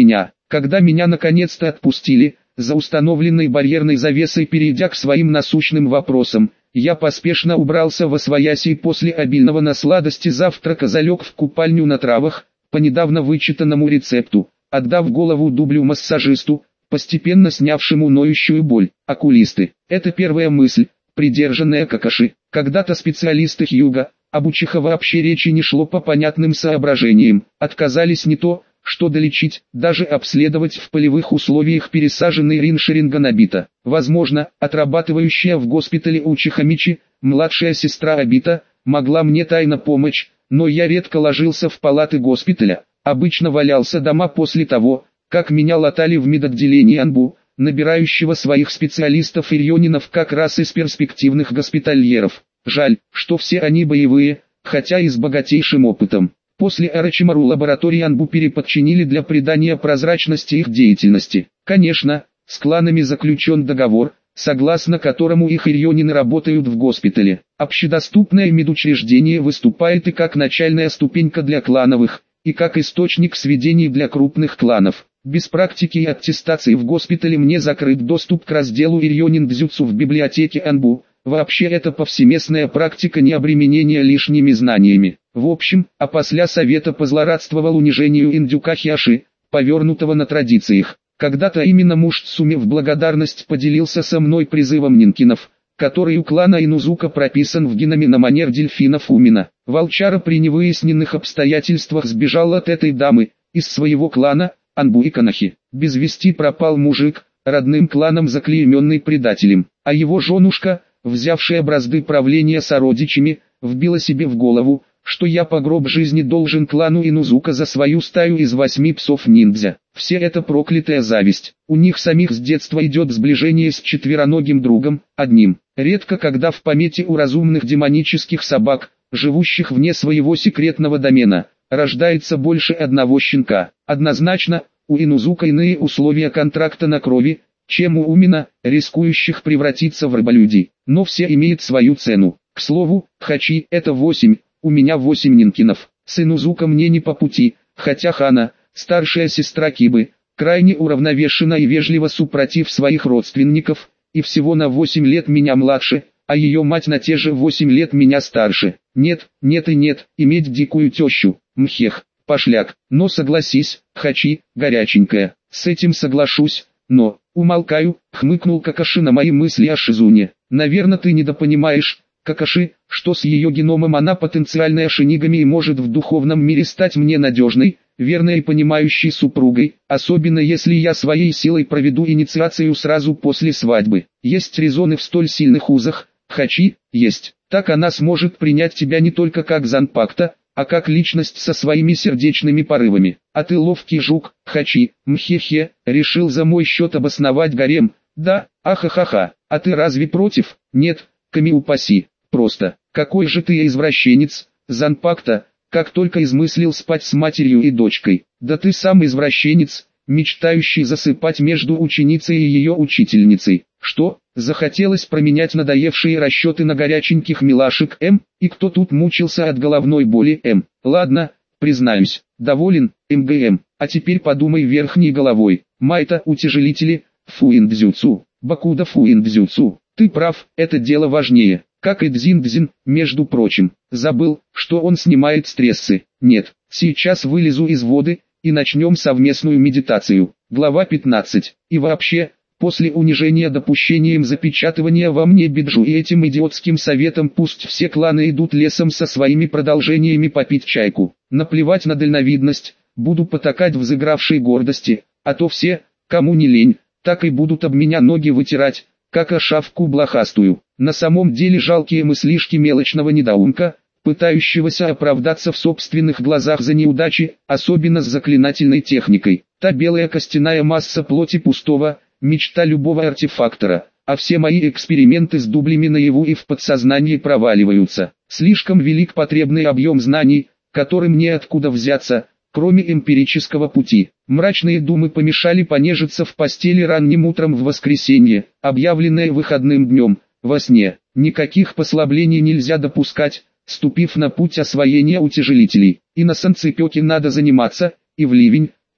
Когда меня наконец-то отпустили, за установленной барьерной завесой перейдя к своим насущным вопросам, я поспешно убрался восвояси и после обильного на сладости завтрака залег в купальню на травах, по недавно вычитанному рецепту, отдав голову дублю-массажисту, постепенно снявшему ноющую боль. Окулисты. Это первая мысль, придержанная Какаши. Когда-то специалисты Хьюга, об учиха вообще речи не шло по понятным соображениям, отказались не то, что долечить, даже обследовать в полевых условиях пересаженный риншеринга Возможно, отрабатывающая в госпитале учиха Мичи, младшая сестра Абита, могла мне тайно помочь, но я редко ложился в палаты госпиталя, обычно валялся дома после того, как меня латали в медотделении Анбу, набирающего своих специалистов и рьонинов как раз из перспективных госпитальеров. Жаль, что все они боевые, хотя и с богатейшим опытом. После Арачимару лаборатории Анбу переподчинили для придания прозрачности их деятельности. Конечно, с кланами заключен договор, согласно которому их ирьонины работают в госпитале. Общедоступное медучреждение выступает и как начальная ступенька для клановых, и как источник сведений для крупных кланов. Без практики и аттестации в госпитале мне закрыт доступ к разделу ирьонин дзюцу в библиотеке Анбу. Вообще это повсеместная практика необременения лишними знаниями. В общем, а после совета позлорадствовал унижению индюка Хиаши, повернутого на традициях. Когда-то именно муж Цуми в благодарность поделился со мной призывом нинкинов, который у клана Инузука прописан в геноме на манер дельфинов Умина. Волчара при невыясненных обстоятельствах сбежал от этой дамы, из своего клана, Анбу и Канахи. Без вести пропал мужик, родным кланом заклейменный предателем, а его женушка, взявшая бразды правления сородичами, вбила себе в голову, что я по гроб жизни должен клану Инузука за свою стаю из восьми псов-ниндзя. Все это проклятая зависть. У них самих с детства идет сближение с четвероногим другом, одним. Редко когда в помете у разумных демонических собак, живущих вне своего секретного домена, рождается больше одного щенка. Однозначно, у Инузука иные условия контракта на крови, чем у Умина, рискующих превратиться в раболюдей. Но все имеют свою цену. К слову, Хачи – это восемь, у меня восемь нинкинов. С Инузука мне не по пути, хотя Хана, старшая сестра Кибы, крайне уравновешена и вежливо супротив своих родственников, и всего на восемь лет меня младше, а ее мать на те же восемь лет меня старше. Нет, нет и нет, иметь дикую тещу, мхех, пошляк. Но согласись, Хачи, горяченькая, с этим соглашусь, но... Умолкаю, хмыкнул Какаши на мои мысли о Шизуне. Наверное, ты недопонимаешь, Какаши, что с ее геномом она потенциальная шинигами и может в духовном мире стать мне надежной, верной и понимающей супругой, особенно если я своей силой проведу инициацию сразу после свадьбы. Есть резоны в столь сильных узах, Хачи, есть. Так она сможет принять тебя не только как Занпакта, а как личность со своими сердечными порывами. А ты ловкий жук, Хачи, мхе-хе, решил за мой счет обосновать гарем, да, ахахаха, а ты разве против? Нет, Ками упаси, просто, какой же ты извращенец, Занпакта, как только измыслил спать с матерью и дочкой. Да ты сам извращенец, мечтающий засыпать между ученицей и ее учительницей. Что, захотелось променять надоевшие расчеты на горяченьких милашек М, и кто тут мучился от головной боли М? Ладно, признаюсь, доволен, МГМ, а теперь подумай верхней головой. Майта утяжелители, фуиндзюцу, Бакуда фуиндзюцу. Ты прав, это дело важнее, как и дзин-дзин, между прочим. Забыл, что он снимает стрессы. Нет, сейчас вылезу из воды, и начнем совместную медитацию. Глава пятнадцать. И вообще, после унижения допущением запечатывания во мне биджу и этим идиотским советом пусть все кланы идут лесом со своими продолжениями попить чайку. Наплевать на дальновидность, буду потакать взыгравшей гордости, а то все, кому не лень, так и будут об меня ноги вытирать, как о шавку блохастую. На самом деле жалкие мыслишки мелочного недоумка, пытающегося оправдаться в собственных глазах за неудачи, особенно с заклинательной техникой. Та белая костяная масса плоти пустого, мечта любого артефактора, а все мои эксперименты с дублями наяву и в подсознании проваливаются. Слишком велик потребный объем знаний, которым неоткуда взяться, кроме эмпирического пути. Мрачные думы помешали понежиться в постели ранним утром в воскресенье, объявленное выходным днем, во сне. Никаких послаблений нельзя допускать, ступив на путь освоения утяжелителей. И на санцепёке надо заниматься, и в ливень,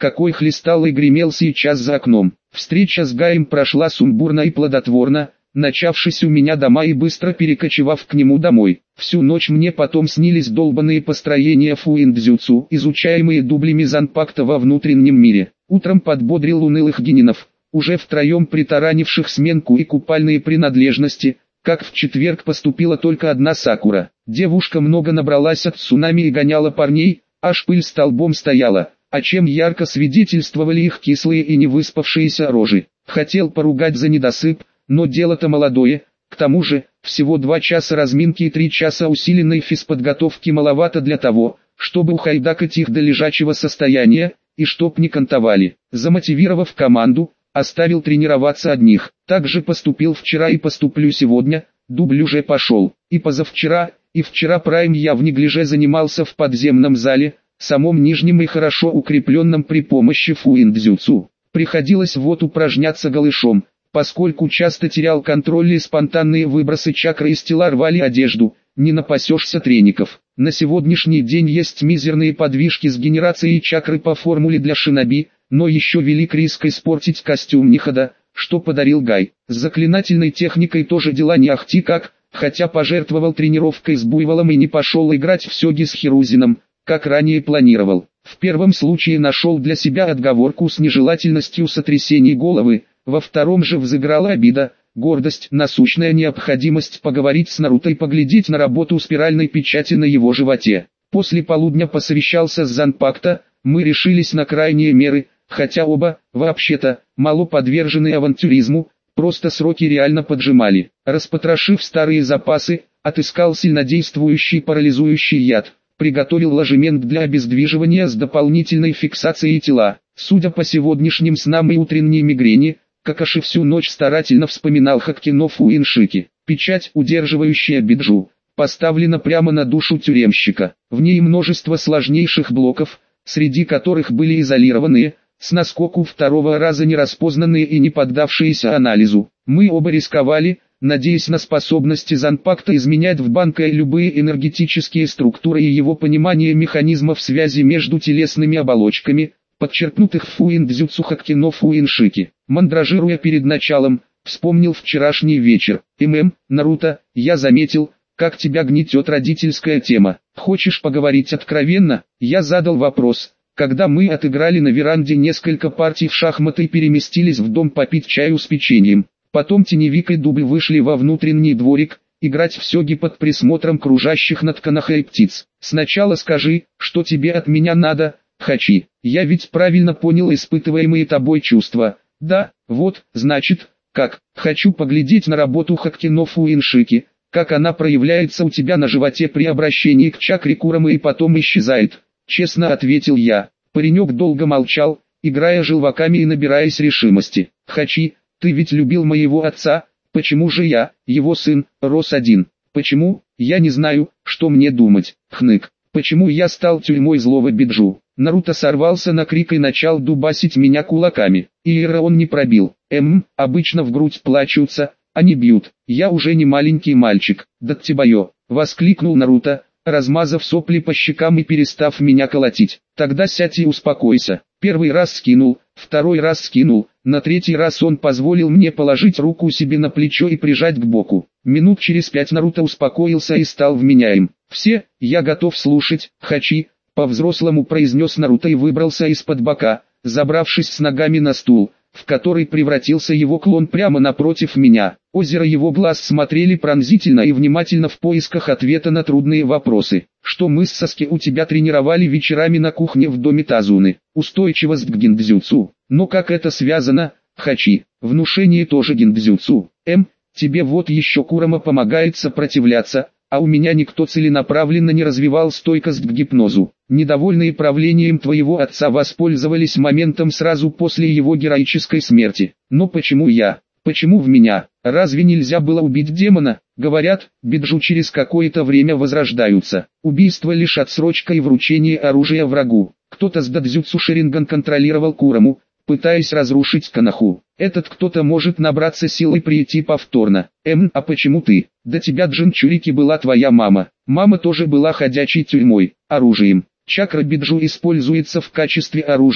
какой хлестал и гремел сейчас за окном. Встреча с Гаем прошла сумбурно и плодотворно, начавшись у меня дома и быстро перекочевав к нему домой. Всю ночь мне потом снились долбанные построения фуиндзюцу, изучаемые дублями Занпакта во внутреннем мире. Утром подбодрил унылых генинов, уже втроем притаранивших сменку и купальные принадлежности, как в четверг поступила только одна Сакура. Девушка много набралась от цунами и гоняла парней, аж пыль столбом стояла, о чем ярко свидетельствовали их кислые и невыспавшиеся рожи. Хотел поругать за недосып, но дело-то молодое, к тому же, всего два часа разминки и три часа усиленной физподготовки маловато для того, чтобы ухайдакать их до лежачего состояния, и чтоб не кантовали. Замотивировав команду, оставил тренироваться одних. Так же поступил вчера и поступлю сегодня, дубль уже пошел. И позавчера, и вчера прайм я в неглиже занимался в подземном зале, самом нижнем и хорошо укрепленном при помощи фуиндзюцу. Приходилось вот упражняться голышом, поскольку часто терял контроль и спонтанные выбросы чакры из тела рвали одежду, не напасешься треников. На сегодняшний день есть мизерные подвижки с генерацией чакры по формуле для шиноби, но еще велик риск испортить костюм Нихода, что подарил Гай. С заклинательной техникой тоже дела не ахти как, хотя пожертвовал тренировкой с Буйволом и не пошел играть в сёги с Хирузином, как ранее планировал. В первом случае нашел для себя отговорку с нежелательностью сотрясений головы, во втором же взыграла обида, гордость, насущная необходимость поговорить с Наруто и поглядеть на работу спиральной печати на его животе. После полудня посовещался с Занпакта, мы решились на крайние меры, хотя оба, вообще-то, мало подвержены авантюризму, просто сроки реально поджимали. Распотрошив старые запасы, отыскал сильнодействующий парализующий яд, приготовил ложемент для обездвиживания с дополнительной фиксацией тела. Судя по сегодняшним снам и утренней мигрени, Какаши всю ночь старательно вспоминал Хаккино Фуиншики. Печать, удерживающая биджу, поставлена прямо на душу тюремщика. В ней множество сложнейших блоков, среди которых были изолированные, с наскоку второго раза не распознанные и не поддавшиеся анализу. Мы оба рисковали, надеясь на способности Занпакта изменять в банке любые энергетические структуры и его понимание механизмов связи между телесными оболочками, подчеркнутых в фуиндзюцу Хаккино Фуиншики. Мандражируя перед началом, вспомнил вчерашний вечер. «ММ, Наруто, я заметил, как тебя гнетет родительская тема. Хочешь поговорить откровенно?» Я задал вопрос, когда мы отыграли на веранде несколько партий в шахматы и переместились в дом попить чаю с печеньем. Потом Теневик и Дубль вышли во внутренний дворик, играть в сёги под присмотром кружащих над канахой птиц. «Сначала скажи, что тебе от меня надо, Хачи. Я ведь правильно понял испытываемые тобой чувства?» «Да, вот, значит, как. Хочу поглядеть на работу Хаккино Фуиншики, как она проявляется у тебя на животе при обращении к чакре Курамы и потом исчезает», — честно ответил я. Паренек долго молчал, играя желваками и набираясь решимости. «Хачи, ты ведь любил моего отца, почему же я, его сын, рос один? Почему? Я не знаю, что мне думать. Хнык. Почему я стал тюрьмой злого биджу?» Наруто сорвался на крик и начал дубасить меня кулаками. Иера он не пробил. Эм, обычно в грудь плачутся, а не бьют. «Я уже не маленький мальчик, Даттибайо», — воскликнул Наруто, размазав сопли по щекам и перестав меня колотить. «Тогда сядь и успокойся». Первый раз скинул, второй раз скинул, на третий раз он позволил мне положить руку себе на плечо и прижать к боку. Минут через пять Наруто успокоился и стал вменяем. «Все, я готов слушать, Хачи», — по-взрослому произнес Наруто и выбрался из-под бока, забравшись с ногами на стул, в который превратился его клон прямо напротив меня. Озеро его глаз смотрели пронзительно и внимательно в поисках ответа на трудные вопросы. «Что мы с Саски у тебя тренировали вечерами на кухне в доме Тазуны? Устойчивость к гиндзюцу. Но как это связано, Хачи? Внушение тоже гиндзюцу. Эм, тебе вот еще Курама помогает сопротивляться, а у меня никто целенаправленно не развивал стойкость к гипнозу. Недовольные правлением твоего отца воспользовались моментом сразу после его героической смерти. Но почему я? Почему в меня? Разве нельзя было убить демона? Говорят, биджу через какое-то время возрождаются. Убийство лишь отсрочка и вручение оружия врагу. Кто-то с дадзюцу Шеринган контролировал Кураму, пытаясь разрушить Канаху. Этот кто-то может набраться сил и прийти повторно. Эм, а почему ты? До тебя Джинчурики была твоя мама. Мама тоже была ходячей тюрьмой, оружием. Чакра биджу используется в качестве оружия,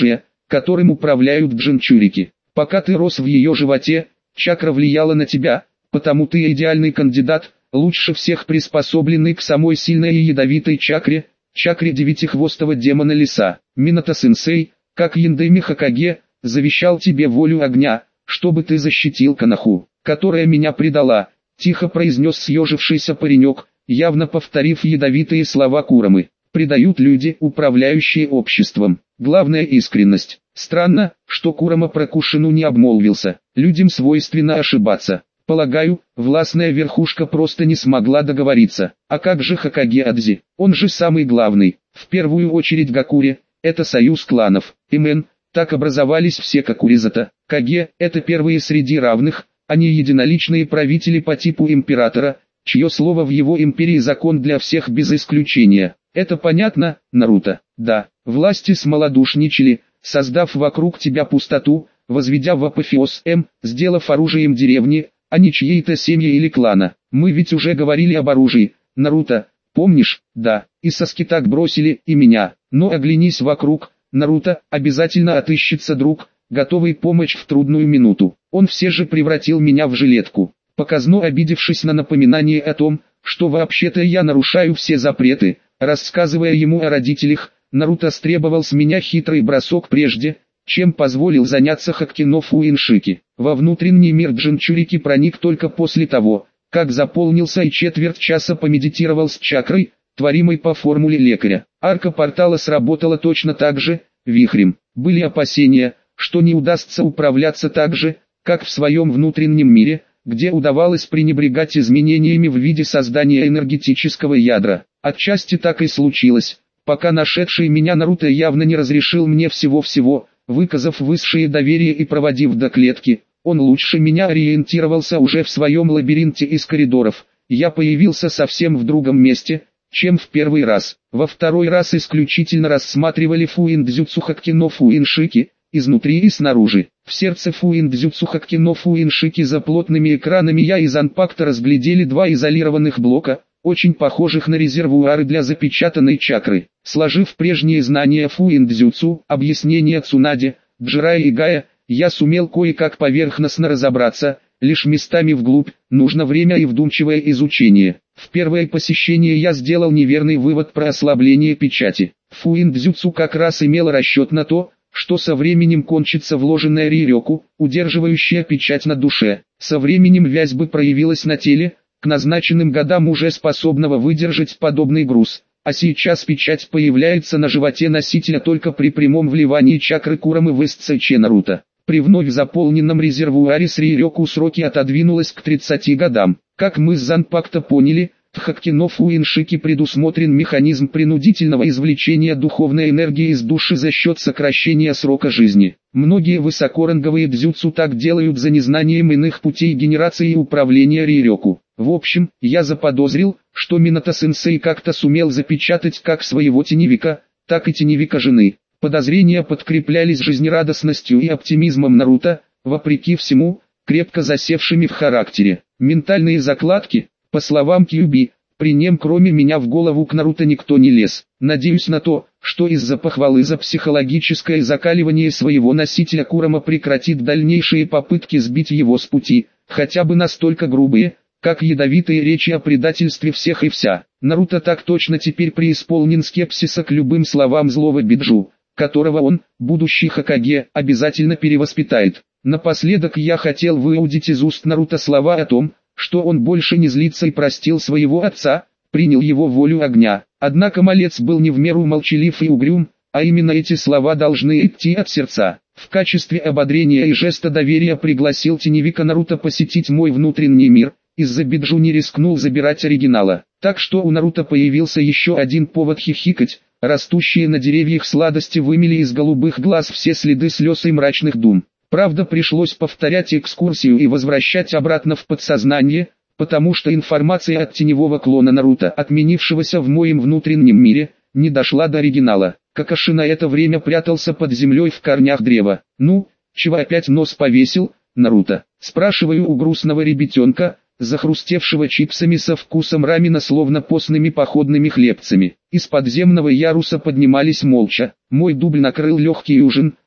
которым управляют джинчурики. Пока ты рос в ее животе, чакра влияла на тебя, потому ты идеальный кандидат, лучше всех приспособленный к самой сильной и ядовитой чакре, чакре девятихвостого демона леса. Минато-сенсей, как Яндеми Хокаге, завещал тебе волю огня, чтобы ты защитил Коноху, которая меня предала, тихо произнес съежившийся паренек, явно повторив ядовитые слова Курамы. Предают люди, управляющие обществом. Главная искренность. Странно, что Курама про Кушину не обмолвился. Людям свойственно ошибаться. Полагаю, властная верхушка просто не смогла договориться. А как же Хокаге Адзи? Он же самый главный. В первую очередь Гакуре, это союз кланов. Имен, так образовались все Какуризата. Каге, это первые среди равных, они единоличные правители по типу императора, чье слово в его империи закон для всех без исключения. Это понятно, Наруто? Да, власти смолодушничали, создав вокруг тебя пустоту, возведя в апофеоз М, сделав оружием деревни, а не чьей-то семьи или клана. Мы ведь уже говорили об оружии, Наруто, помнишь? Да, и Саски так бросили, и меня. Но оглянись вокруг, Наруто, обязательно отыщется друг, готовый помочь в трудную минуту. Он все же превратил меня в жилетку. Показно обидевшись на напоминание о том, что вообще-то я нарушаю все запреты, рассказывая ему о родителях, Наруто стребовал с меня хитрый бросок прежде, чем позволил заняться Хоккино Фуиншики. Во внутренний мир Джинчурики проник только после того, как заполнился и четверть часа помедитировал с чакрой, творимой по формуле лекаря. Арка портала сработала точно так же, вихрем. Были опасения, что не удастся управляться так же, как в своем внутреннем мире, где удавалось пренебрегать изменениями в виде создания энергетического ядра. Отчасти так и случилось, пока нашедший меня Наруто явно не разрешил мне всего-всего, выказав высшее доверие и проводив до клетки. Он лучше меня ориентировался уже в своем лабиринте из коридоров. Я появился совсем в другом месте, чем в первый раз. Во второй раз исключительно рассматривали Фуиндзюцу Хоккино Фуиншики, изнутри и снаружи. В сердце Фуиндзюцу Хоккино Фуиншики за плотными экранами я и Занпакто разглядели два изолированных блока, очень похожих на резервуары для запечатанной чакры. Сложив прежние знания Фуиндзюцу, объяснения Цунаде, Джирая и Гая, я сумел кое-как поверхностно разобраться, лишь местами вглубь, нужно время и вдумчивое изучение. В первое посещение я сделал неверный вывод про ослабление печати. Фуиндзюцу как раз имел расчет на то, что со временем кончится вложенная рирёку, удерживающая печать на душе. Со временем вязь бы проявилась на теле, к назначенным годам уже способного выдержать подобный груз. А сейчас печать появляется на животе носителя только при прямом вливании чакры Курамы в СЦЧ Наруто. При вновь заполненном резервуаре с рирёку сроки отодвинулось к тридцати годам. Как мы с Занпакто поняли, в Хоккино Фуиншики предусмотрен механизм принудительного извлечения духовной энергии из души за счет сокращения срока жизни. Многие высокоранговые дзюцу так делают за незнанием иных путей генерации и управления рирёку. В общем, я заподозрил, что Минато-сенсей как-то сумел запечатать как своего теневика, так и теневика жены. Подозрения подкреплялись жизнерадостностью и оптимизмом Наруто, вопреки всему, крепко засевшими в характере. Ментальные закладки, по словам Кьюби, при нем кроме меня в голову к Наруто никто не лез. Надеюсь на то, что из-за похвалы за психологическое закаливание своего носителя Курама прекратит дальнейшие попытки сбить его с пути, хотя бы настолько грубые, как ядовитые речи о предательстве всех и вся. Наруто так точно теперь преисполнен скепсиса к любым словам злого Биджу, которого он, будущий Хокаге, обязательно перевоспитает. Напоследок я хотел выудить из уст Наруто слова о том, что он больше не злится и простил своего отца, принял его волю огня. Однако малец был не в меру молчалив и угрюм, а именно эти слова должны идти от сердца. В качестве ободрения и жеста доверия пригласил теневика Наруто посетить мой внутренний мир, из-за Биджу не рискнул забирать оригинала. Так что у Наруто появился еще один повод хихикать, растущие на деревьях сладости вымели из голубых глаз все следы слез и мрачных дум. Правда, пришлось повторять экскурсию и возвращать обратно в подсознание, потому что информация от теневого клона Наруто, отменившегося в моем внутреннем мире, не дошла до оригинала. Какаши на это время прятался под землей в корнях древа. «Ну, чего опять нос повесил, Наруто?» Спрашиваю у грустного ребятенка, захрустевшего чипсами со вкусом рамена словно постными походными хлебцами. Из подземного яруса поднимались молча. Мой дубль накрыл легкий ужин,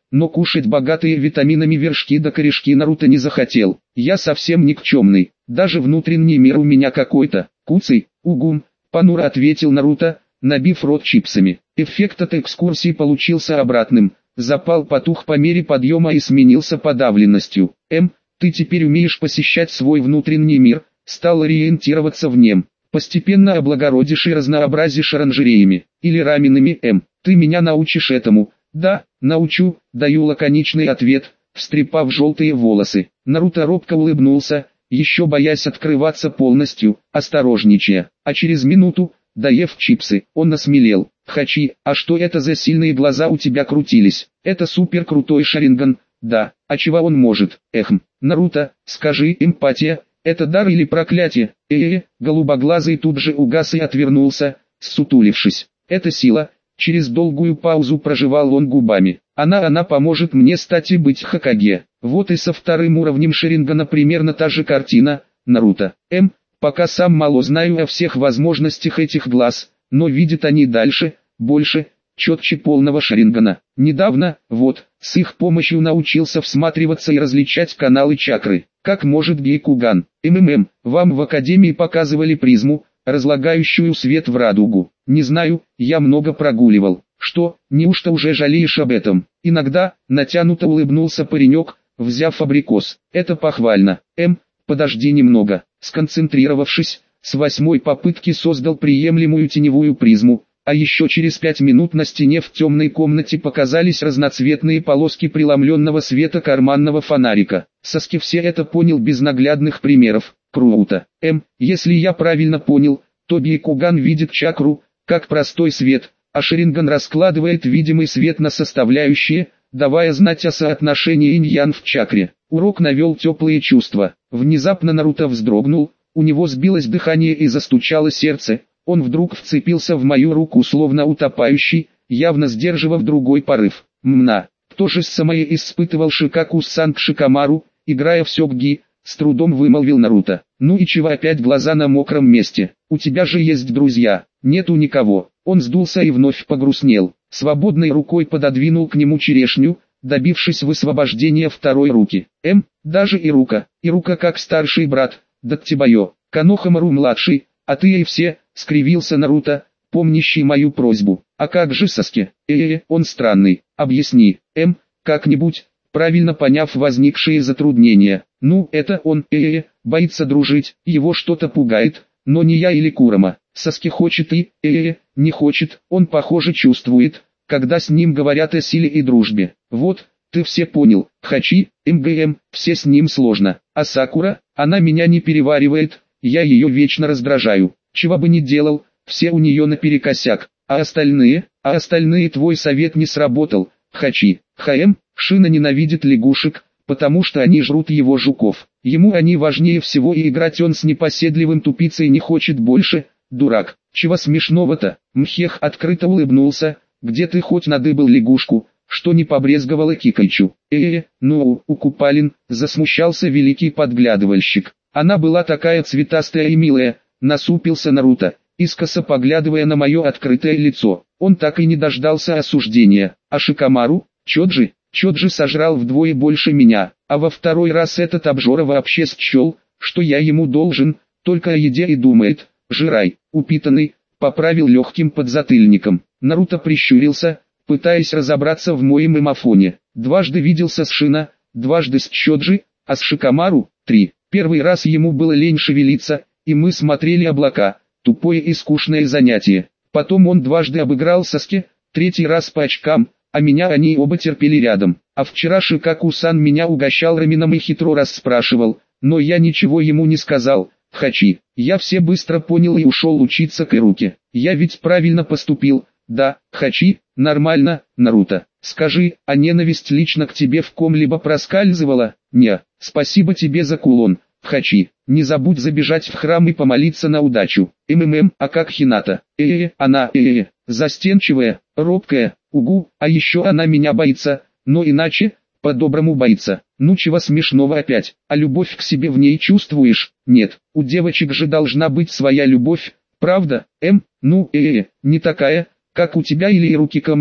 но кушать богатые витаминами вершки да корешки Наруто не захотел. Я совсем никчемный, даже внутренний мир у меня какой-то, куцый, угум, понуро ответил Наруто, набив рот чипсами. Эффект от экскурсии получился обратным, запал потух по мере подъема и сменился подавленностью. М, ты теперь умеешь посещать свой внутренний мир, стал ориентироваться в нем. Постепенно облагородишь и разнообразишь оранжереями, или раменами. М, ты меня научишь этому? Да, научу, даю лаконичный ответ, встрепав желтые волосы. Наруто робко улыбнулся, еще боясь открываться полностью, осторожничая. А через минуту, доев чипсы, он осмелел. Хачи, а что это за сильные глаза у тебя крутились? Это супер крутой Шаринган, да, а чего он может? Эхм, Наруто, скажи, эмпатия, это дар или проклятие? Э-э-э, голубоглазый тут же угас и отвернулся, ссутулившись. Это сила. Через долгую паузу прожевал он губами. Она она поможет мне стать и быть Хокаге. Вот и со вторым уровнем Шарингана примерно та же картина, Наруто. М, пока сам мало знаю о всех возможностях этих глаз, но видят они дальше, больше, четче полного Шарингана. Недавно, вот, с их помощью научился всматриваться и различать каналы чакры. Как может Гейкуган? МММ, вам в академии показывали призму, разлагающую свет в радугу. Не знаю, я много прогуливал. Что, неужто уже жалеешь об этом? Иногда, натянуто улыбнулся паренек, взяв абрикос. Это похвально. М, подожди немного. Сконцентрировавшись, с восьмой попытки создал приемлемую теневую призму, а еще через пять минут на стене в темной комнате показались разноцветные полоски преломленного света карманного фонарика. Саски все это понял без наглядных примеров. Круто. М, если я правильно понял, то Бейкуган видит чакру, как простой свет, а Шаринган раскладывает видимый свет на составляющие, давая знать о соотношении инь-ян в чакре. Урок навел теплые чувства. Внезапно Наруто вздрогнул, у него сбилось дыхание и застучало сердце. Он вдруг вцепился в мою руку словно утопающий, явно сдерживав другой порыв. Мна. То же самое испытывал Шикаку-сан к Шикамару, играя в сёгги, с трудом вымолвил Наруто. Ну и чего опять глаза на мокром месте? У тебя же есть друзья. Нету никого. Он сдулся и вновь погрустнел. Свободной рукой пододвинул к нему черешню, добившись высвобождения второй руки. М, даже Ирука. Ирука как старший брат, Даттибайо. Канохамару-младший, а ты и все, скривился Наруто, помнящий мою просьбу. А как же Саски? Э-э, он странный. Объясни. М, как-нибудь, правильно поняв возникшие затруднения. Ну, это он, э-э, боится дружить, его что-то пугает, но не я или Курама. Саски хочет и, э-э, не хочет, он похоже чувствует, когда с ним говорят о силе и дружбе. Вот, ты все понял. Хачи, МГМ, все с ним сложно. А Сакура, она меня не переваривает, я ее вечно раздражаю. Чего бы ни делал, все у нее наперекосяк. А остальные, а остальные твой совет не сработал. Хачи, ХМ, Шина ненавидит лягушек, потому что они жрут его жуков. Ему они важнее всего и играть он с непоседливым тупицей не хочет больше. Дурак, чего смешного-то? Мхех открыто улыбнулся. Где ты хоть надыбал лягушку, что не побрезговала Кикайчу? Э-э, ну, у Купалин, засмущался великий подглядывальщик. Она была такая цветастая и милая, насупился Наруто, искоса поглядывая на мое открытое лицо. Он так и не дождался осуждения. А Шикамару, Чоджи, Чоджи сожрал вдвое больше меня, а во второй раз этот обжора вообще счел, что я ему должен, только о еде и думает. Жирай, упитанный, поправил легким подзатыльником. Наруто прищурился, пытаясь разобраться в моем эмофоне. Дважды виделся с Шина, дважды с Чоджи, а с Шикамару – три. Первый раз ему было лень шевелиться, и мы смотрели облака, тупое и скучное занятие. Потом он дважды обыграл Саски, третий раз по очкам, а меня они оба терпели рядом. А вчера Шикаку-сан меня угощал раменом и хитро расспрашивал, но я ничего ему не сказал. Хачи, я все быстро понял и ушел учиться к Ируке. Я ведь правильно поступил, да, Хачи, нормально, Наруто. Скажи, а ненависть лично к тебе в ком-либо проскальзывала? Не, спасибо тебе за кулон, Хачи. Не забудь забежать в храм и помолиться на удачу. МММ, а как Хината? Э-э, она, э-э, застенчивая, робкая, угу, а еще она меня боится, но иначе, по-доброму боится. Ну чего смешного опять, а любовь к себе в ней чувствуешь? Нет, у девочек же должна быть своя любовь, правда? М, ну, э-э, не такая, как у тебя или руки ко мне,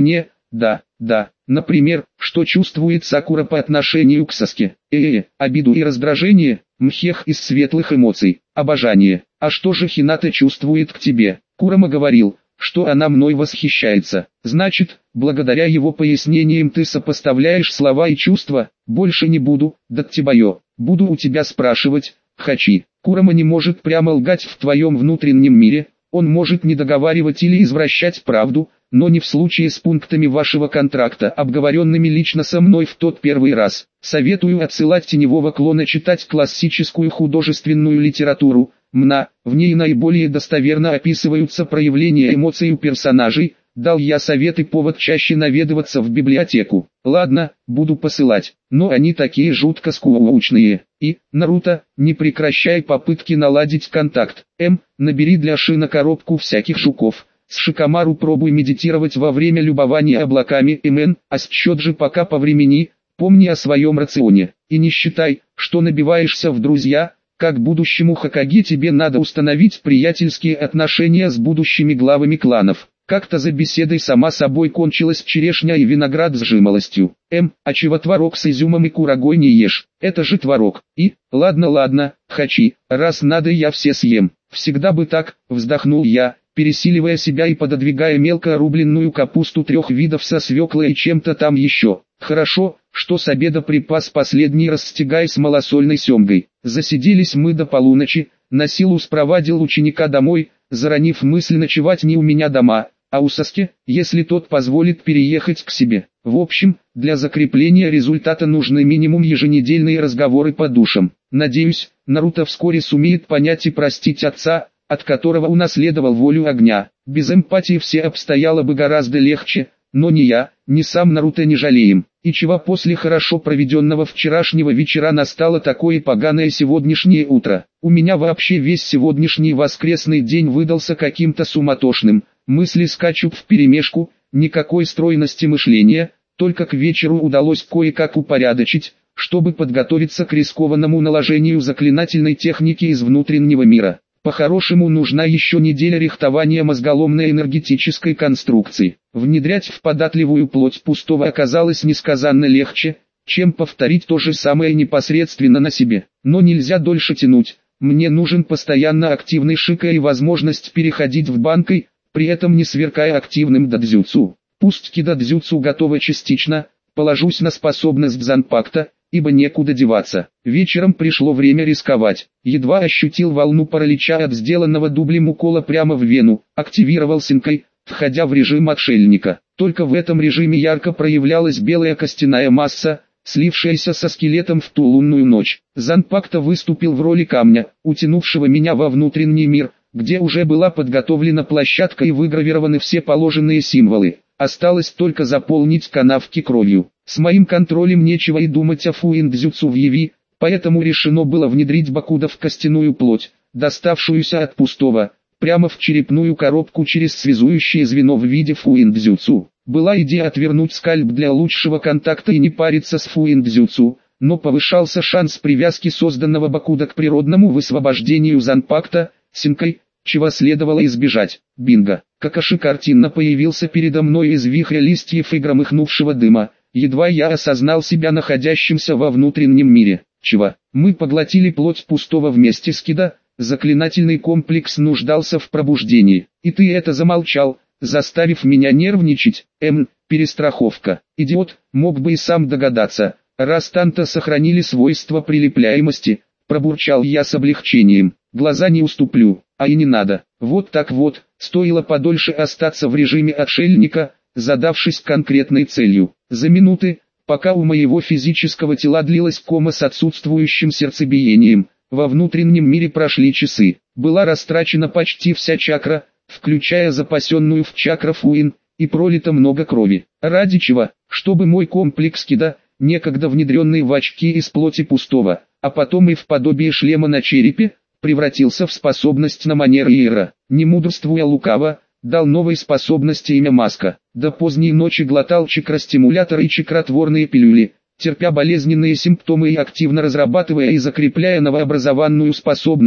Да, да. Например, что чувствует Сакура по отношению к Саске? Э-э, обиду и раздражение, мхех из светлых эмоций, обожание. А что же Хината чувствует к тебе? Курама говорил, что она мной восхищается. Значит, благодаря его пояснениям ты сопоставляешь слова и чувства. Больше не буду, Даттибайо. Буду у тебя спрашивать, Хачи. Курама не может прямо лгать в твоем внутреннем мире. Он может не договаривать или извращать правду, но не в случае с пунктами вашего контракта, обговоренными лично со мной в тот первый раз. Советую отсылать теневого клона читать классическую художественную литературу. Мна, в ней наиболее достоверно описываются проявления эмоций у персонажей. Дал я совет и повод чаще наведываться в библиотеку. Ладно, буду посылать, но они такие жутко скучные. И, Наруто, не прекращай попытки наладить контакт. М, набери для Шина коробку всяких жуков. С Шикамару пробуй медитировать во время любования облаками. Мн, а счет же пока по времени, помни о своем рационе. И не считай, что набиваешься в друзья. Как будущему Хокаге тебе надо установить приятельские отношения с будущими главами кланов. Как-то за беседой сама собой кончилась черешня и виноград с жимолостью. М, а чего творог с изюмом и курагой не ешь? Это же творог. И, ладно ладно, Хачи, раз надо я все съем. Всегда бы так, вздохнул я, пересиливая себя и пододвигая мелко рубленную капусту трех видов со свеклой и чем-то там еще. Хорошо, что с обеда припас последний расстегай с малосольной семгой. Засиделись мы до полуночи, на силу спровадил ученика домой, заронив мысль ночевать не у меня дома, а у Саски, если тот позволит переехать к себе. В общем, для закрепления результата нужны минимум еженедельные разговоры по душам. Надеюсь, Наруто вскоре сумеет понять и простить отца, от которого унаследовал волю огня. Без эмпатии все обстояло бы гораздо легче, но ни я, ни сам Наруто не жалеем. И чего после хорошо проведенного вчерашнего вечера настало такое поганое сегодняшнее утро. У меня вообще весь сегодняшний воскресный день выдался каким-то суматошным. Мысли скачут вперемешку, никакой стройности мышления, только к вечеру удалось кое-как упорядочить, чтобы подготовиться к рискованному наложению заклинательной техники из внутреннего мира. По-хорошему нужна еще неделя рихтования мозголомной энергетической конструкции. Внедрять в податливую плоть пустого оказалось несказанно легче, чем повторить то же самое непосредственно на себе. Но нельзя дольше тянуть. Мне нужен постоянно активный шика и возможность переходить в банкой, при этом не сверкая активным дадзюцу. Пусть кидадзюцу готово частично, положусь на способность Занпакта, ибо некуда деваться. Вечером пришло время рисковать. Едва ощутил волну паралича от сделанного дублем укола прямо в вену, активировал синкой, входя в режим отшельника. Только в этом режиме ярко проявлялась белая костяная масса, слившаяся со скелетом в ту лунную ночь. Занпакта выступил в роли камня, утянувшего меня во внутренний мир, где уже была подготовлена площадка и выгравированы все положенные символы. Осталось только заполнить канавки кровью. С моим контролем нечего и думать о фуиндзюцу в Яви, поэтому решено было внедрить Бакуда в костяную плоть, доставшуюся от пустого, прямо в черепную коробку через связующее звено в виде фуиндзюцу. Была идея отвернуть скальп для лучшего контакта и не париться с фуиндзюцу, но повышался шанс привязки созданного Бакуда к природному высвобождению Занпакта, синкой, чего следовало избежать. Бинго! Какаши картинно появился передо мной из вихря листьев и громыхнувшего дыма. Едва я осознал себя находящимся во внутреннем мире. Чего? Мы поглотили плоть пустого вместе с Кида, заклинательный комплекс нуждался в пробуждении. И ты это замолчал, заставив меня нервничать. Эм, перестраховка. Идиот, мог бы и сам догадаться. Раз танто сохранили свойства прилепляемости, пробурчал я с облегчением. Глаза не уступлю, а и не надо. Вот так вот, стоило подольше остаться в режиме отшельника, задавшись конкретной целью. За минуты, пока у моего физического тела длилась кома с отсутствующим сердцебиением, во внутреннем мире прошли часы. Была растрачена почти вся чакра, включая запасенную в чакра фуин, и пролито много крови. Ради чего? Чтобы мой комплекс Кида, некогда внедренный в очки из плоти пустого, а потом и в подобие шлема на черепе, превратился в способность на манер Иера. Не мудрствуя лукаво, дал новой способности имя Маска. До поздней ночи глотал чакростимуляторы и чакротворные пилюли, терпя болезненные симптомы и активно разрабатывая и закрепляя новообразованную способность,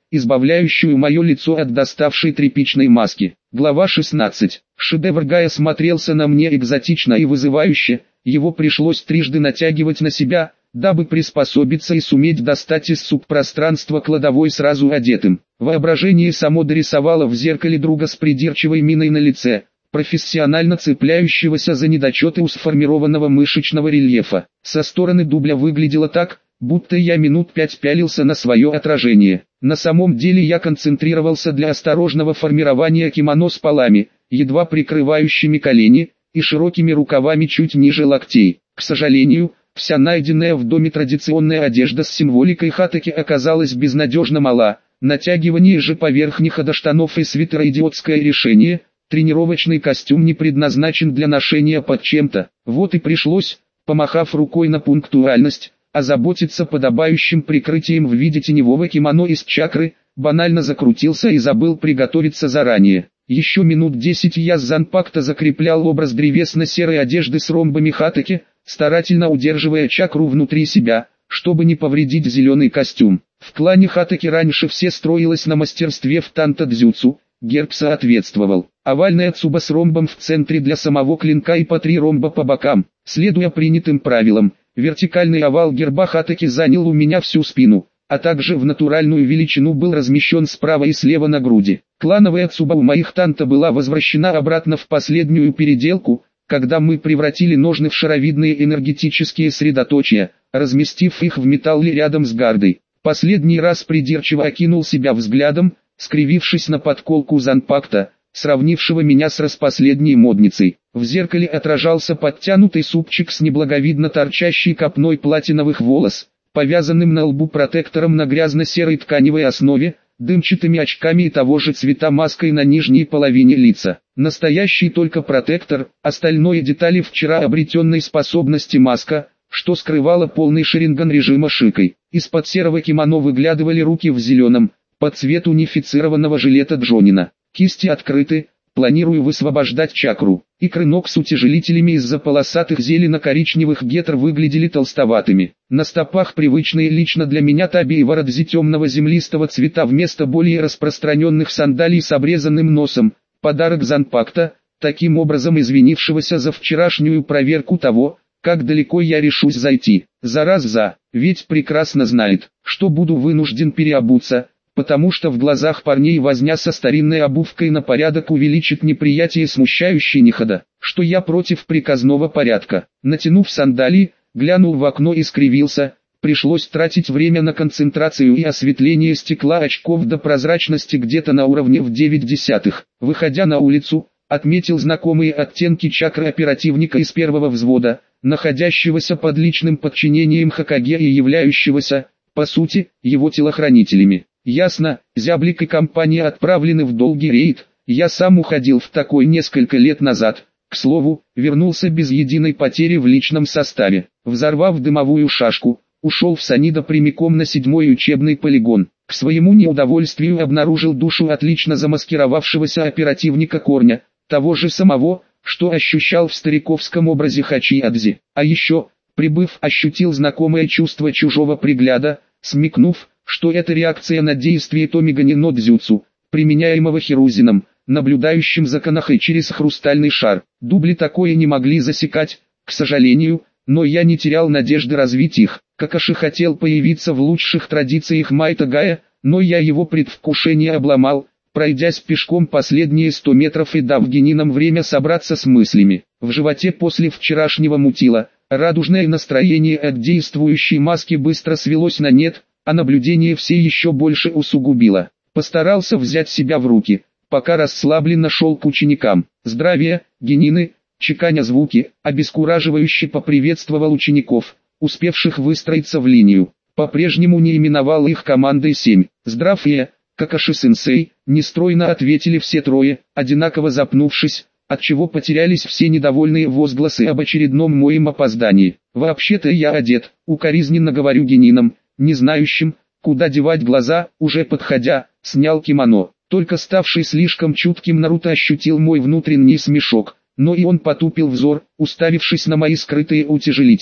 избавляющую мое лицо от доставшей тряпичной маски. Глава шестнадцать. Шедевр Гая смотрелся на мне экзотично и вызывающе, его пришлось трижды натягивать на себя, дабы приспособиться и суметь достать из субпространства кладовой сразу одетым. Воображение само дорисовало в зеркале друга с придирчивой миной на лице, профессионально цепляющегося за недочеты у сформированного мышечного рельефа. Со стороны дубля выглядело так, будто я минут пять пялился на свое отражение. На самом деле я концентрировался для осторожного формирования кимоно с полами, едва прикрывающими колени, и широкими рукавами чуть ниже локтей. К сожалению, вся найденная в доме традиционная одежда с символикой хатаки оказалась безнадежно мала. Натягивание же поверх них до штанов и свитера идиотское решение, тренировочный костюм не предназначен для ношения под чем-то. Вот и пришлось, помахав рукой на пунктуальность, озаботиться подобающим прикрытием в виде теневого кимоно из чакры, банально закрутился и забыл приготовиться заранее. Еще минут десять я с Занпакта закреплял образ древесно-серой одежды с ромбами хатаки, старательно удерживая чакру внутри себя, чтобы не повредить зеленый костюм. В клане хатаки раньше все строилось на мастерстве в танто-дзюцу, герб соответствовал. Овальная цуба с ромбом в центре для самого клинка и по три ромба по бокам. Следуя принятым правилам, вертикальный овал герба хатаки занял у меня всю спину, а также в натуральную величину был размещен справа и слева на груди. Клановая цуба у моих танто была возвращена обратно в последнюю переделку, когда мы превратили ножны в шаровидные энергетические средоточия, разместив их в металле рядом с гардой. Последний раз придирчиво окинул себя взглядом, скривившись на подколку Занпакта, сравнившего меня с распоследней модницей. В зеркале отражался подтянутый супчик с неблаговидно торчащей копной платиновых волос, повязанным на лбу протектором на грязно-серой тканевой основе, дымчатыми очками и того же цвета маской на нижней половине лица. Настоящий только протектор, остальное детали вчера обретенной способности маска, что скрывало полный шаринган режима шикой. Из-под серого кимоно выглядывали руки в зеленом, под цвет унифицированного жилета Джонина. Кисти открыты, планирую высвобождать чакру. Икры ног с утяжелителями из-за полосатых зелено-коричневых гетр выглядели толстоватыми. На стопах привычные лично для меня таби и воротзи темного землистого цвета вместо более распространенных сандалий с обрезанным носом. Подарок Занпакта, таким образом извинившегося за вчерашнюю проверку того, как далеко я решусь зайти. За раз за, ведь прекрасно знает, что буду вынужден переобуться, потому что в глазах парней возня со старинной обувкой на порядок увеличит неприятие смущающей нехода, что я против приказного порядка. Натянув сандалии, глянул в окно и скривился, пришлось тратить время на концентрацию и осветление стекла очков до прозрачности где-то на уровне в девять десятых. Выходя на улицу, отметил знакомые оттенки чакры оперативника из первого взвода, находящегося под личным подчинением Хокаге и являющегося, по сути, его телохранителями. Ясно, Зяблик и компания отправлены в долгий рейд, я сам уходил в такой несколько лет назад, к слову, вернулся без единой потери в личном составе. Взорвав дымовую шашку, ушел в Санидо прямиком на седьмой учебный полигон. К своему неудовольствию обнаружил душу отлично замаскировавшегося оперативника Корня, того же самого, что ощущал в стариковском образе Хачиадзи. А еще, прибыв, ощутил знакомое чувство чужого пригляда, смекнув, что это реакция на действие Томигани но дзюцу, применяемого Хирузином, наблюдающим за Канахой через хрустальный шар. Дубли такое не могли засекать, к сожалению, но я не терял надежды развить их. Какаши хотел появиться в лучших традициях Майта Гая, но я его предвкушение обломал, пройдясь пешком последние сто метров и дав генинам время собраться с мыслями. В животе после вчерашнего мутило, радужное настроение от действующей маски быстро свелось на нет, а наблюдение все еще больше усугубило. Постарался взять себя в руки, пока расслабленно шел к ученикам. «Здравия, генины!» Чеканя звуки, обескураживающе поприветствовал учеников, успевших выстроиться в линию. По-прежнему не именовал их командой семь. «Здравия, Какаши-сенсей!» Нестройно ответили все трое, одинаково запнувшись, отчего потерялись все недовольные возгласы об очередном моем опоздании. «Вообще-то я одет», укоризненно говорю генинам, не знающим, куда девать глаза, уже подходя, снял кимоно. Только ставший слишком чутким Наруто ощутил мой внутренний смешок, но и он потупил взор, уставившись на мои скрытые утяжелители.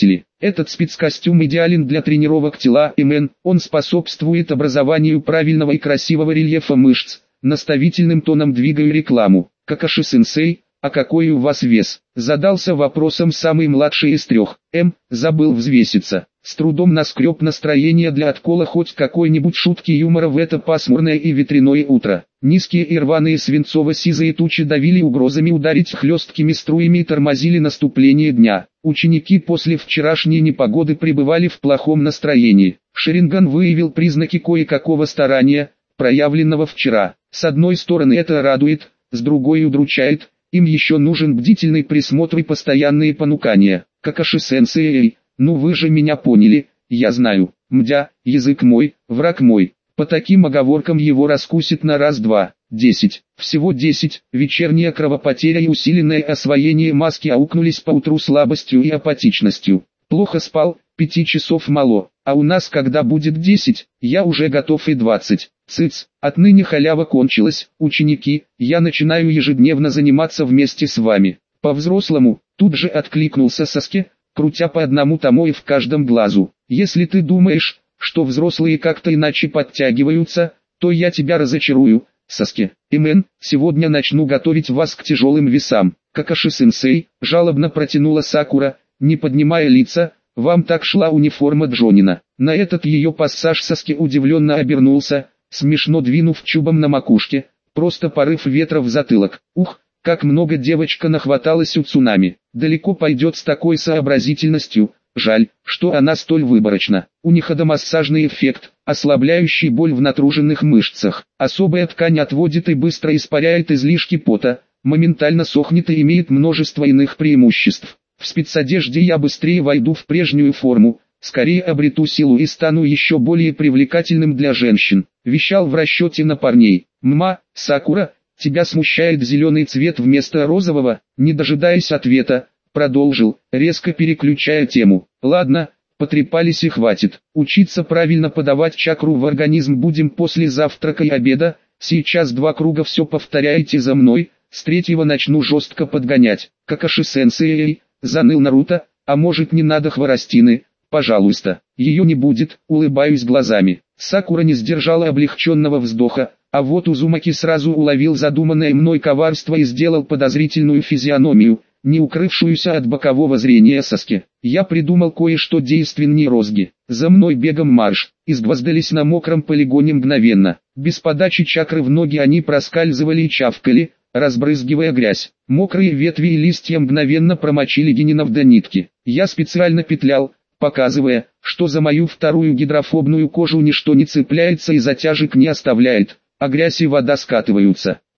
Этот спецкостюм идеален для тренировок тела МН, он способствует образованию правильного и красивого рельефа мышц. Наставительным тоном двигаю рекламу. Какаши-сенсей, а какой у вас вес? Задался вопросом самый младший из трех. М, забыл взвеситься. С трудом наскреб настроение для откола хоть какой-нибудь шутки юмора в это пасмурное и ветряное утро. Низкие и рваные свинцово-сизые тучи давили угрозами ударить хлесткими струями и тормозили наступление дня. Ученики после вчерашней непогоды пребывали в плохом настроении. Шеринган выявил признаки кое-какого старания, проявленного вчера. С одной стороны это радует, с другой удручает, им еще нужен бдительный присмотр и постоянные понукания. Какаши-сенсей, ну вы же меня поняли, я знаю, мдя, язык мой, враг мой. По таким оговоркам его раскусит на раз-два. десять. Всего десять. Вечерняя кровопотеря и усиленное освоение маски аукнулись поутру слабостью и апатичностью. Плохо спал, пяти часов мало, а у нас когда будет десять, я уже готов и двадцать. Цыц, отныне халява кончилась, ученики, я начинаю ежедневно заниматься вместе с вами. По-взрослому, тут же откликнулся Саске, крутя по одному тому и в каждом глазу. Если ты думаешь, что взрослые как-то иначе подтягиваются, то я тебя разочарую, Саске. Имен, сегодня начну готовить вас к тяжелым весам. Какаши-сенсей, жалобно протянула Сакура, не поднимая лица, вам так шла униформа Джонина. На этот ее пассаж Саске удивленно обернулся, смешно двинув чубом на макушке, просто порыв ветра в затылок. Ух, как много девочка нахваталась у цунами. Далеко пойдет с такой сообразительностью. Жаль, что она столь выборочна. У массажный эффект, ослабляющий боль в натруженных мышцах. Особая ткань отводит и быстро испаряет излишки пота, моментально сохнет и имеет множество иных преимуществ. В спецодежде я быстрее войду в прежнюю форму, скорее обрету силу и стану еще более привлекательным для женщин. Вещал в расчете на парней. Мма, Сакура, тебя смущает зеленый цвет вместо розового? Не дожидаясь ответа, продолжил, резко переключая тему. Ладно, потрепались и хватит. Учиться правильно подавать чакру в организм будем после завтрака и обеда. Сейчас два круга все повторяйте за мной, с третьего начну жестко подгонять. Какаши-сенсей, заныл Наруто, а может не надо хворостины, пожалуйста. Ее не будет, улыбаюсь глазами. Сакура не сдержала облегченного вздоха, а вот Узумаки сразу уловил задуманное мной коварство и сделал подозрительную физиономию, не укрывшуюся от бокового зрения Саске. Я придумал кое-что действеннее розги. За мной бегом марш. Изгвоздались на мокром полигоне мгновенно. Без подачи чакры в ноги они проскальзывали и чавкали, разбрызгивая грязь. Мокрые ветви и листья мгновенно промочили генинов до нитки. Я специально петлял, показывая, что за мою вторую гидрофобную кожу ничто не цепляется и затяжек не оставляет, а грязь и вода скатываются.